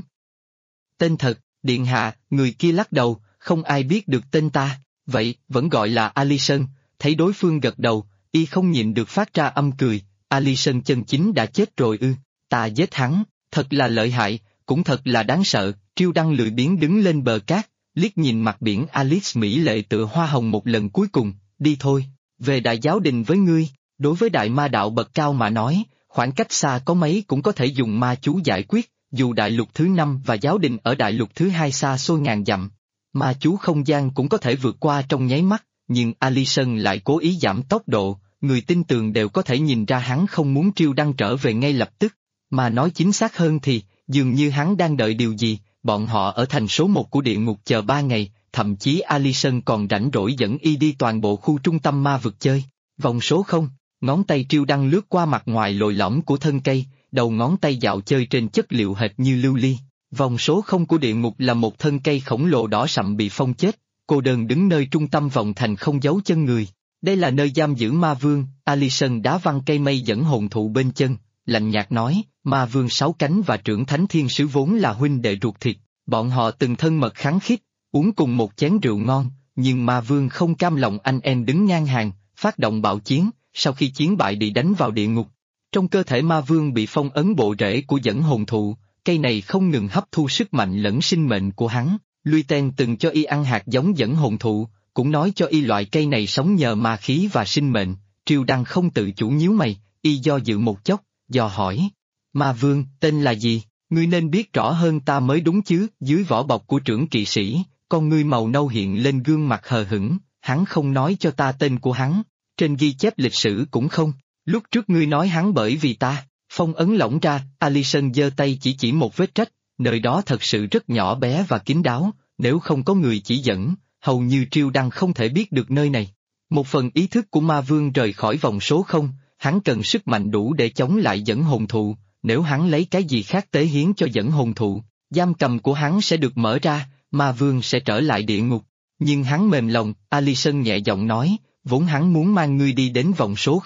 Tên thật, điện hạ, người kia lắc đầu, không ai biết được tên ta, vậy, vẫn gọi là Alyson. Thấy đối phương gật đầu, y không nhịn được phát ra âm cười. Alyson chân chính đã chết rồi ư? Ta giết hắn, thật là lợi hại, cũng thật là đáng sợ. Triêu Đăng lười biếng đứng lên bờ cát, liếc nhìn mặt biển Alex mỹ lệ tựa hoa hồng một lần cuối cùng. Đi thôi, về đại giáo đình với ngươi. Đối với đại ma đạo bậc cao mà nói, khoảng cách xa có mấy cũng có thể dùng ma chú giải quyết, dù đại lục thứ 5 và giáo đình ở đại lục thứ 2 xa xôi ngàn dặm. Ma chú không gian cũng có thể vượt qua trong nháy mắt, nhưng Alyson lại cố ý giảm tốc độ, người tin tường đều có thể nhìn ra hắn không muốn Triêu Đăng trở về ngay lập tức. Mà nói chính xác hơn thì, dường như hắn đang đợi điều gì. Bọn họ ở thành số 1 của địa ngục chờ 3 ngày, thậm chí Alyson còn rảnh rỗi dẫn y đi toàn bộ khu trung tâm ma vực chơi. Vòng số 0, ngón tay Triêu Đăng lướt qua mặt ngoài lồi lõm của thân cây, đầu ngón tay dạo chơi trên chất liệu hệt như lưu ly. Vòng số 0 của địa ngục là một thân cây khổng lồ đỏ sậm bị phong chết, cô đơn đứng nơi trung tâm vòng thành không giấu chân người. Đây là nơi giam giữ ma vương. Alyson đá văng cây mây dẫn hồn thụ bên chân, lạnh nhạt nói, ma vương 6 cánh và trưởng thánh thiên sứ vốn là huynh đệ ruột thịt, bọn họ từng thân mật khăng khít, uống cùng một chén rượu ngon, nhưng ma vương không cam lòng anh em đứng ngang hàng, phát động bạo chiến, sau khi chiến bại đi đánh vào địa ngục. Trong cơ thể ma vương bị phong ấn bộ rễ của dẫn hồn thụ, cây này không ngừng hấp thu sức mạnh lẫn sinh mệnh của hắn. Luiten từng cho y ăn hạt giống dẫn hồn thụ, cũng nói cho y loại cây này sống nhờ ma khí và sinh mệnh. Triêu Đăng không tự chủ nhíu mày, y do dự một chốc, dò hỏi. Ma vương, tên là gì? Ngươi nên biết rõ hơn ta mới đúng chứ. Dưới vỏ bọc của trưởng kỵ sĩ, con ngươi màu nâu hiện lên gương mặt hờ hững, hắn không nói cho ta tên của hắn, trên ghi chép lịch sử cũng không. Lúc trước ngươi nói hắn bởi vì ta, phong ấn lỏng ra. Alyson giơ tay chỉ một vết rách, nơi đó thật sự rất nhỏ bé và kín đáo, nếu không có người chỉ dẫn, hầu như Triêu Đăng không thể biết được nơi này. Một phần ý thức của ma vương rời khỏi vòng số 0, hắn cần sức mạnh đủ để chống lại dẫn hồn thụ, nếu hắn lấy cái gì khác tế hiến cho dẫn hồn thụ, giam cầm của hắn sẽ được mở ra, ma vương sẽ trở lại địa ngục. Nhưng hắn mềm lòng, Alyson nhẹ giọng nói, vốn hắn muốn mang ngươi đi đến vòng số 0,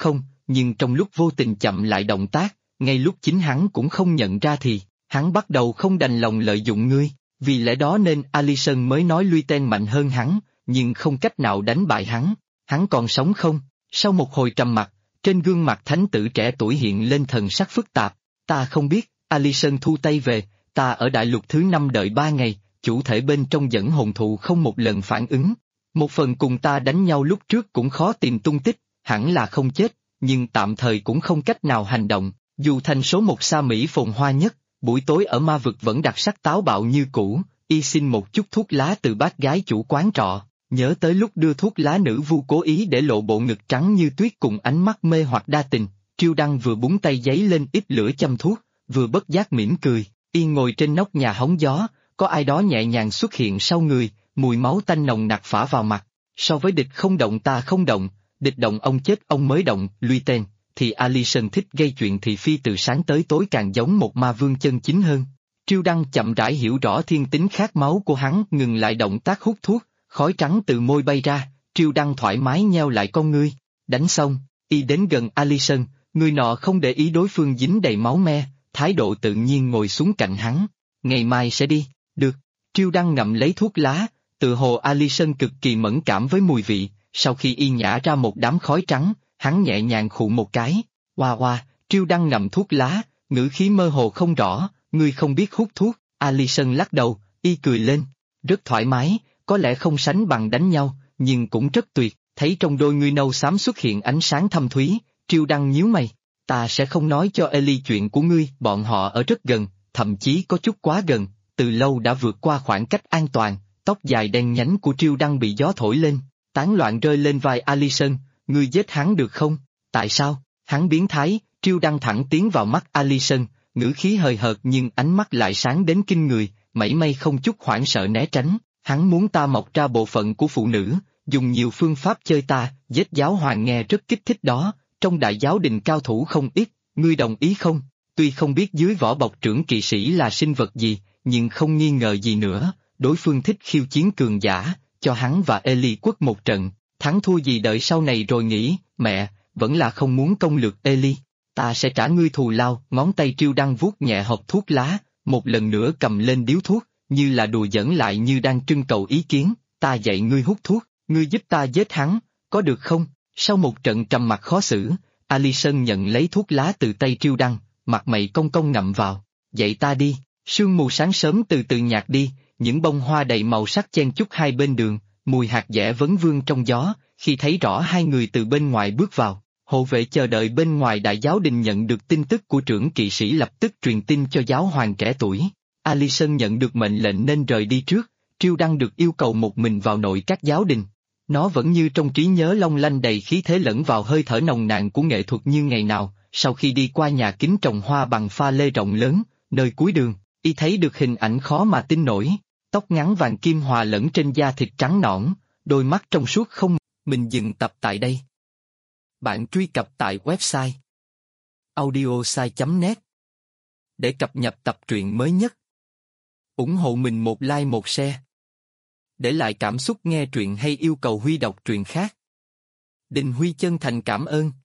nhưng trong lúc vô tình chậm lại động tác, ngay lúc chính hắn cũng không nhận ra thì, hắn bắt đầu không đành lòng lợi dụng ngươi, vì lẽ đó nên Alison mới nói Lùi Tên mạnh hơn hắn, nhưng không cách nào đánh bại hắn còn sống không? Sau một hồi trầm mặc, trên gương mặt thánh tử trẻ tuổi hiện lên thần sắc phức tạp, ta không biết, Alison thu tay về, ta ở đại lục thứ 5 đợi 3 ngày, chủ thể bên trong dẫn hồn thụ không một lần phản ứng. Một phần cùng ta đánh nhau lúc trước cũng khó tìm tung tích, hẳn là không chết, nhưng tạm thời cũng không cách nào hành động, dù thành số một Sa Mỹ phồn hoa nhất, buổi tối ở ma vực vẫn đặc sắc táo bạo như cũ, y xin một chút thuốc lá từ bác gái chủ quán trọ, nhớ tới lúc đưa thuốc lá nữ vu cố ý để lộ bộ ngực trắng như tuyết cùng ánh mắt mê hoặc đa tình, Triêu Đăng vừa búng tay giấy lên ít lửa châm thuốc, vừa bất giác mỉm cười, y ngồi trên nóc nhà hóng gió, có ai đó nhẹ nhàng xuất hiện sau người, mùi máu tanh nồng nặc phả vào mặt, so với địch không động ta không động, địch động ông chết ông mới động, Lùi Tên, thì Alison thích gây chuyện thị phi từ sáng tới tối càng giống một ma vương chân chính hơn. Triêu Đăng chậm rãi hiểu rõ thiên tính khát máu của hắn, ngừng lại động tác hút thuốc, khói trắng từ môi bay ra, Triêu Đăng thoải mái nheo lại con ngươi, đánh xong, y đến gần Alison, người nọ không để ý đối phương dính đầy máu me, thái độ tự nhiên ngồi xuống cạnh hắn, ngày mai sẽ đi, được, Triêu Đăng ngậm lấy thuốc lá, tự hồ Alison cực kỳ mẫn cảm với mùi vị, sau khi y nhả ra một đám khói trắng, hắn nhẹ nhàng khụ một cái, hoa hoa, Triêu Đăng ngậm thuốc lá, ngữ khí mơ hồ không rõ, ngươi không biết hút thuốc, Alison lắc đầu, y cười lên, rất thoải mái, có lẽ không sánh bằng đánh nhau, nhưng cũng rất tuyệt, thấy trong đôi ngươi nâu xám xuất hiện ánh sáng thâm thúy, Triêu Đăng nhíu mày, ta sẽ không nói cho Ellie chuyện của ngươi, bọn họ ở rất gần, thậm chí có chút quá gần, từ lâu đã vượt qua khoảng cách an toàn, tóc dài đen nhánh của Triêu Đăng bị gió thổi lên, tán loạn rơi lên vai Alison, ngươi giết hắn được không? Tại sao? Hắn biến thái, Triêu Đăng thẳng tiến vào mắt Alison, ngữ khí hời hợt nhưng ánh mắt lại sáng đến kinh người, mảy may không chút hoảng sợ né tránh, hắn muốn ta mọc ra bộ phận của phụ nữ, dùng nhiều phương pháp chơi ta, giết giáo hoàng nghe rất kích thích đó, trong đại giáo đình cao thủ không ít, ngươi đồng ý không? Tuy không biết dưới vỏ bọc trưởng kỵ sĩ là sinh vật gì, nhưng không nghi ngờ gì nữa, đối phương thích khiêu chiến cường giả, cho hắn và Ellie quất một trận, thắng thua gì đợi sau này rồi nghĩ, mẹ, vẫn là không muốn công lược Ellie, ta sẽ trả ngươi thù lao, ngón tay Triêu Đăng vuốt nhẹ hộp thuốc lá, một lần nữa cầm lên điếu thuốc, như là đùa giỡn lại như đang trưng cầu ý kiến, ta dạy ngươi hút thuốc, ngươi giúp ta giết hắn, có được không? Sau một trận trầm mặc khó xử, Alison nhận lấy thuốc lá từ tay Triêu Đăng, mặt mày cong cong ngậm vào, dạy ta đi, sương mù sáng sớm từ từ nhạt đi, những bông hoa đầy màu sắc chen chúc hai bên đường, mùi hạt dẻ vấn vương trong gió, khi thấy rõ hai người từ bên ngoài bước vào, hộ vệ chờ đợi bên ngoài đại giáo đình nhận được tin tức của trưởng kỵ sĩ lập tức truyền tin cho giáo hoàng trẻ tuổi. Alison nhận được mệnh lệnh nên rời đi trước, Triêu Đăng được yêu cầu một mình vào nội các giáo đình. Nó vẫn như trong trí nhớ long lanh đầy khí thế lẫn vào hơi thở nồng nàn của nghệ thuật như ngày nào, sau khi đi qua nhà kính trồng hoa bằng pha lê rộng lớn, nơi cuối đường, y thấy được hình ảnh khó mà tin nổi, tóc ngắn vàng kim hòa lẫn trên da thịt trắng nõn, đôi mắt trong suốt không. Mình dừng tập tại đây. Bạn truy cập tại website audiosai.net để cập nhật tập truyện mới nhất. Ủng hộ mình một like một share. Để lại cảm xúc nghe truyện hay yêu cầu Huy đọc truyện khác. Đình Huy chân thành cảm ơn.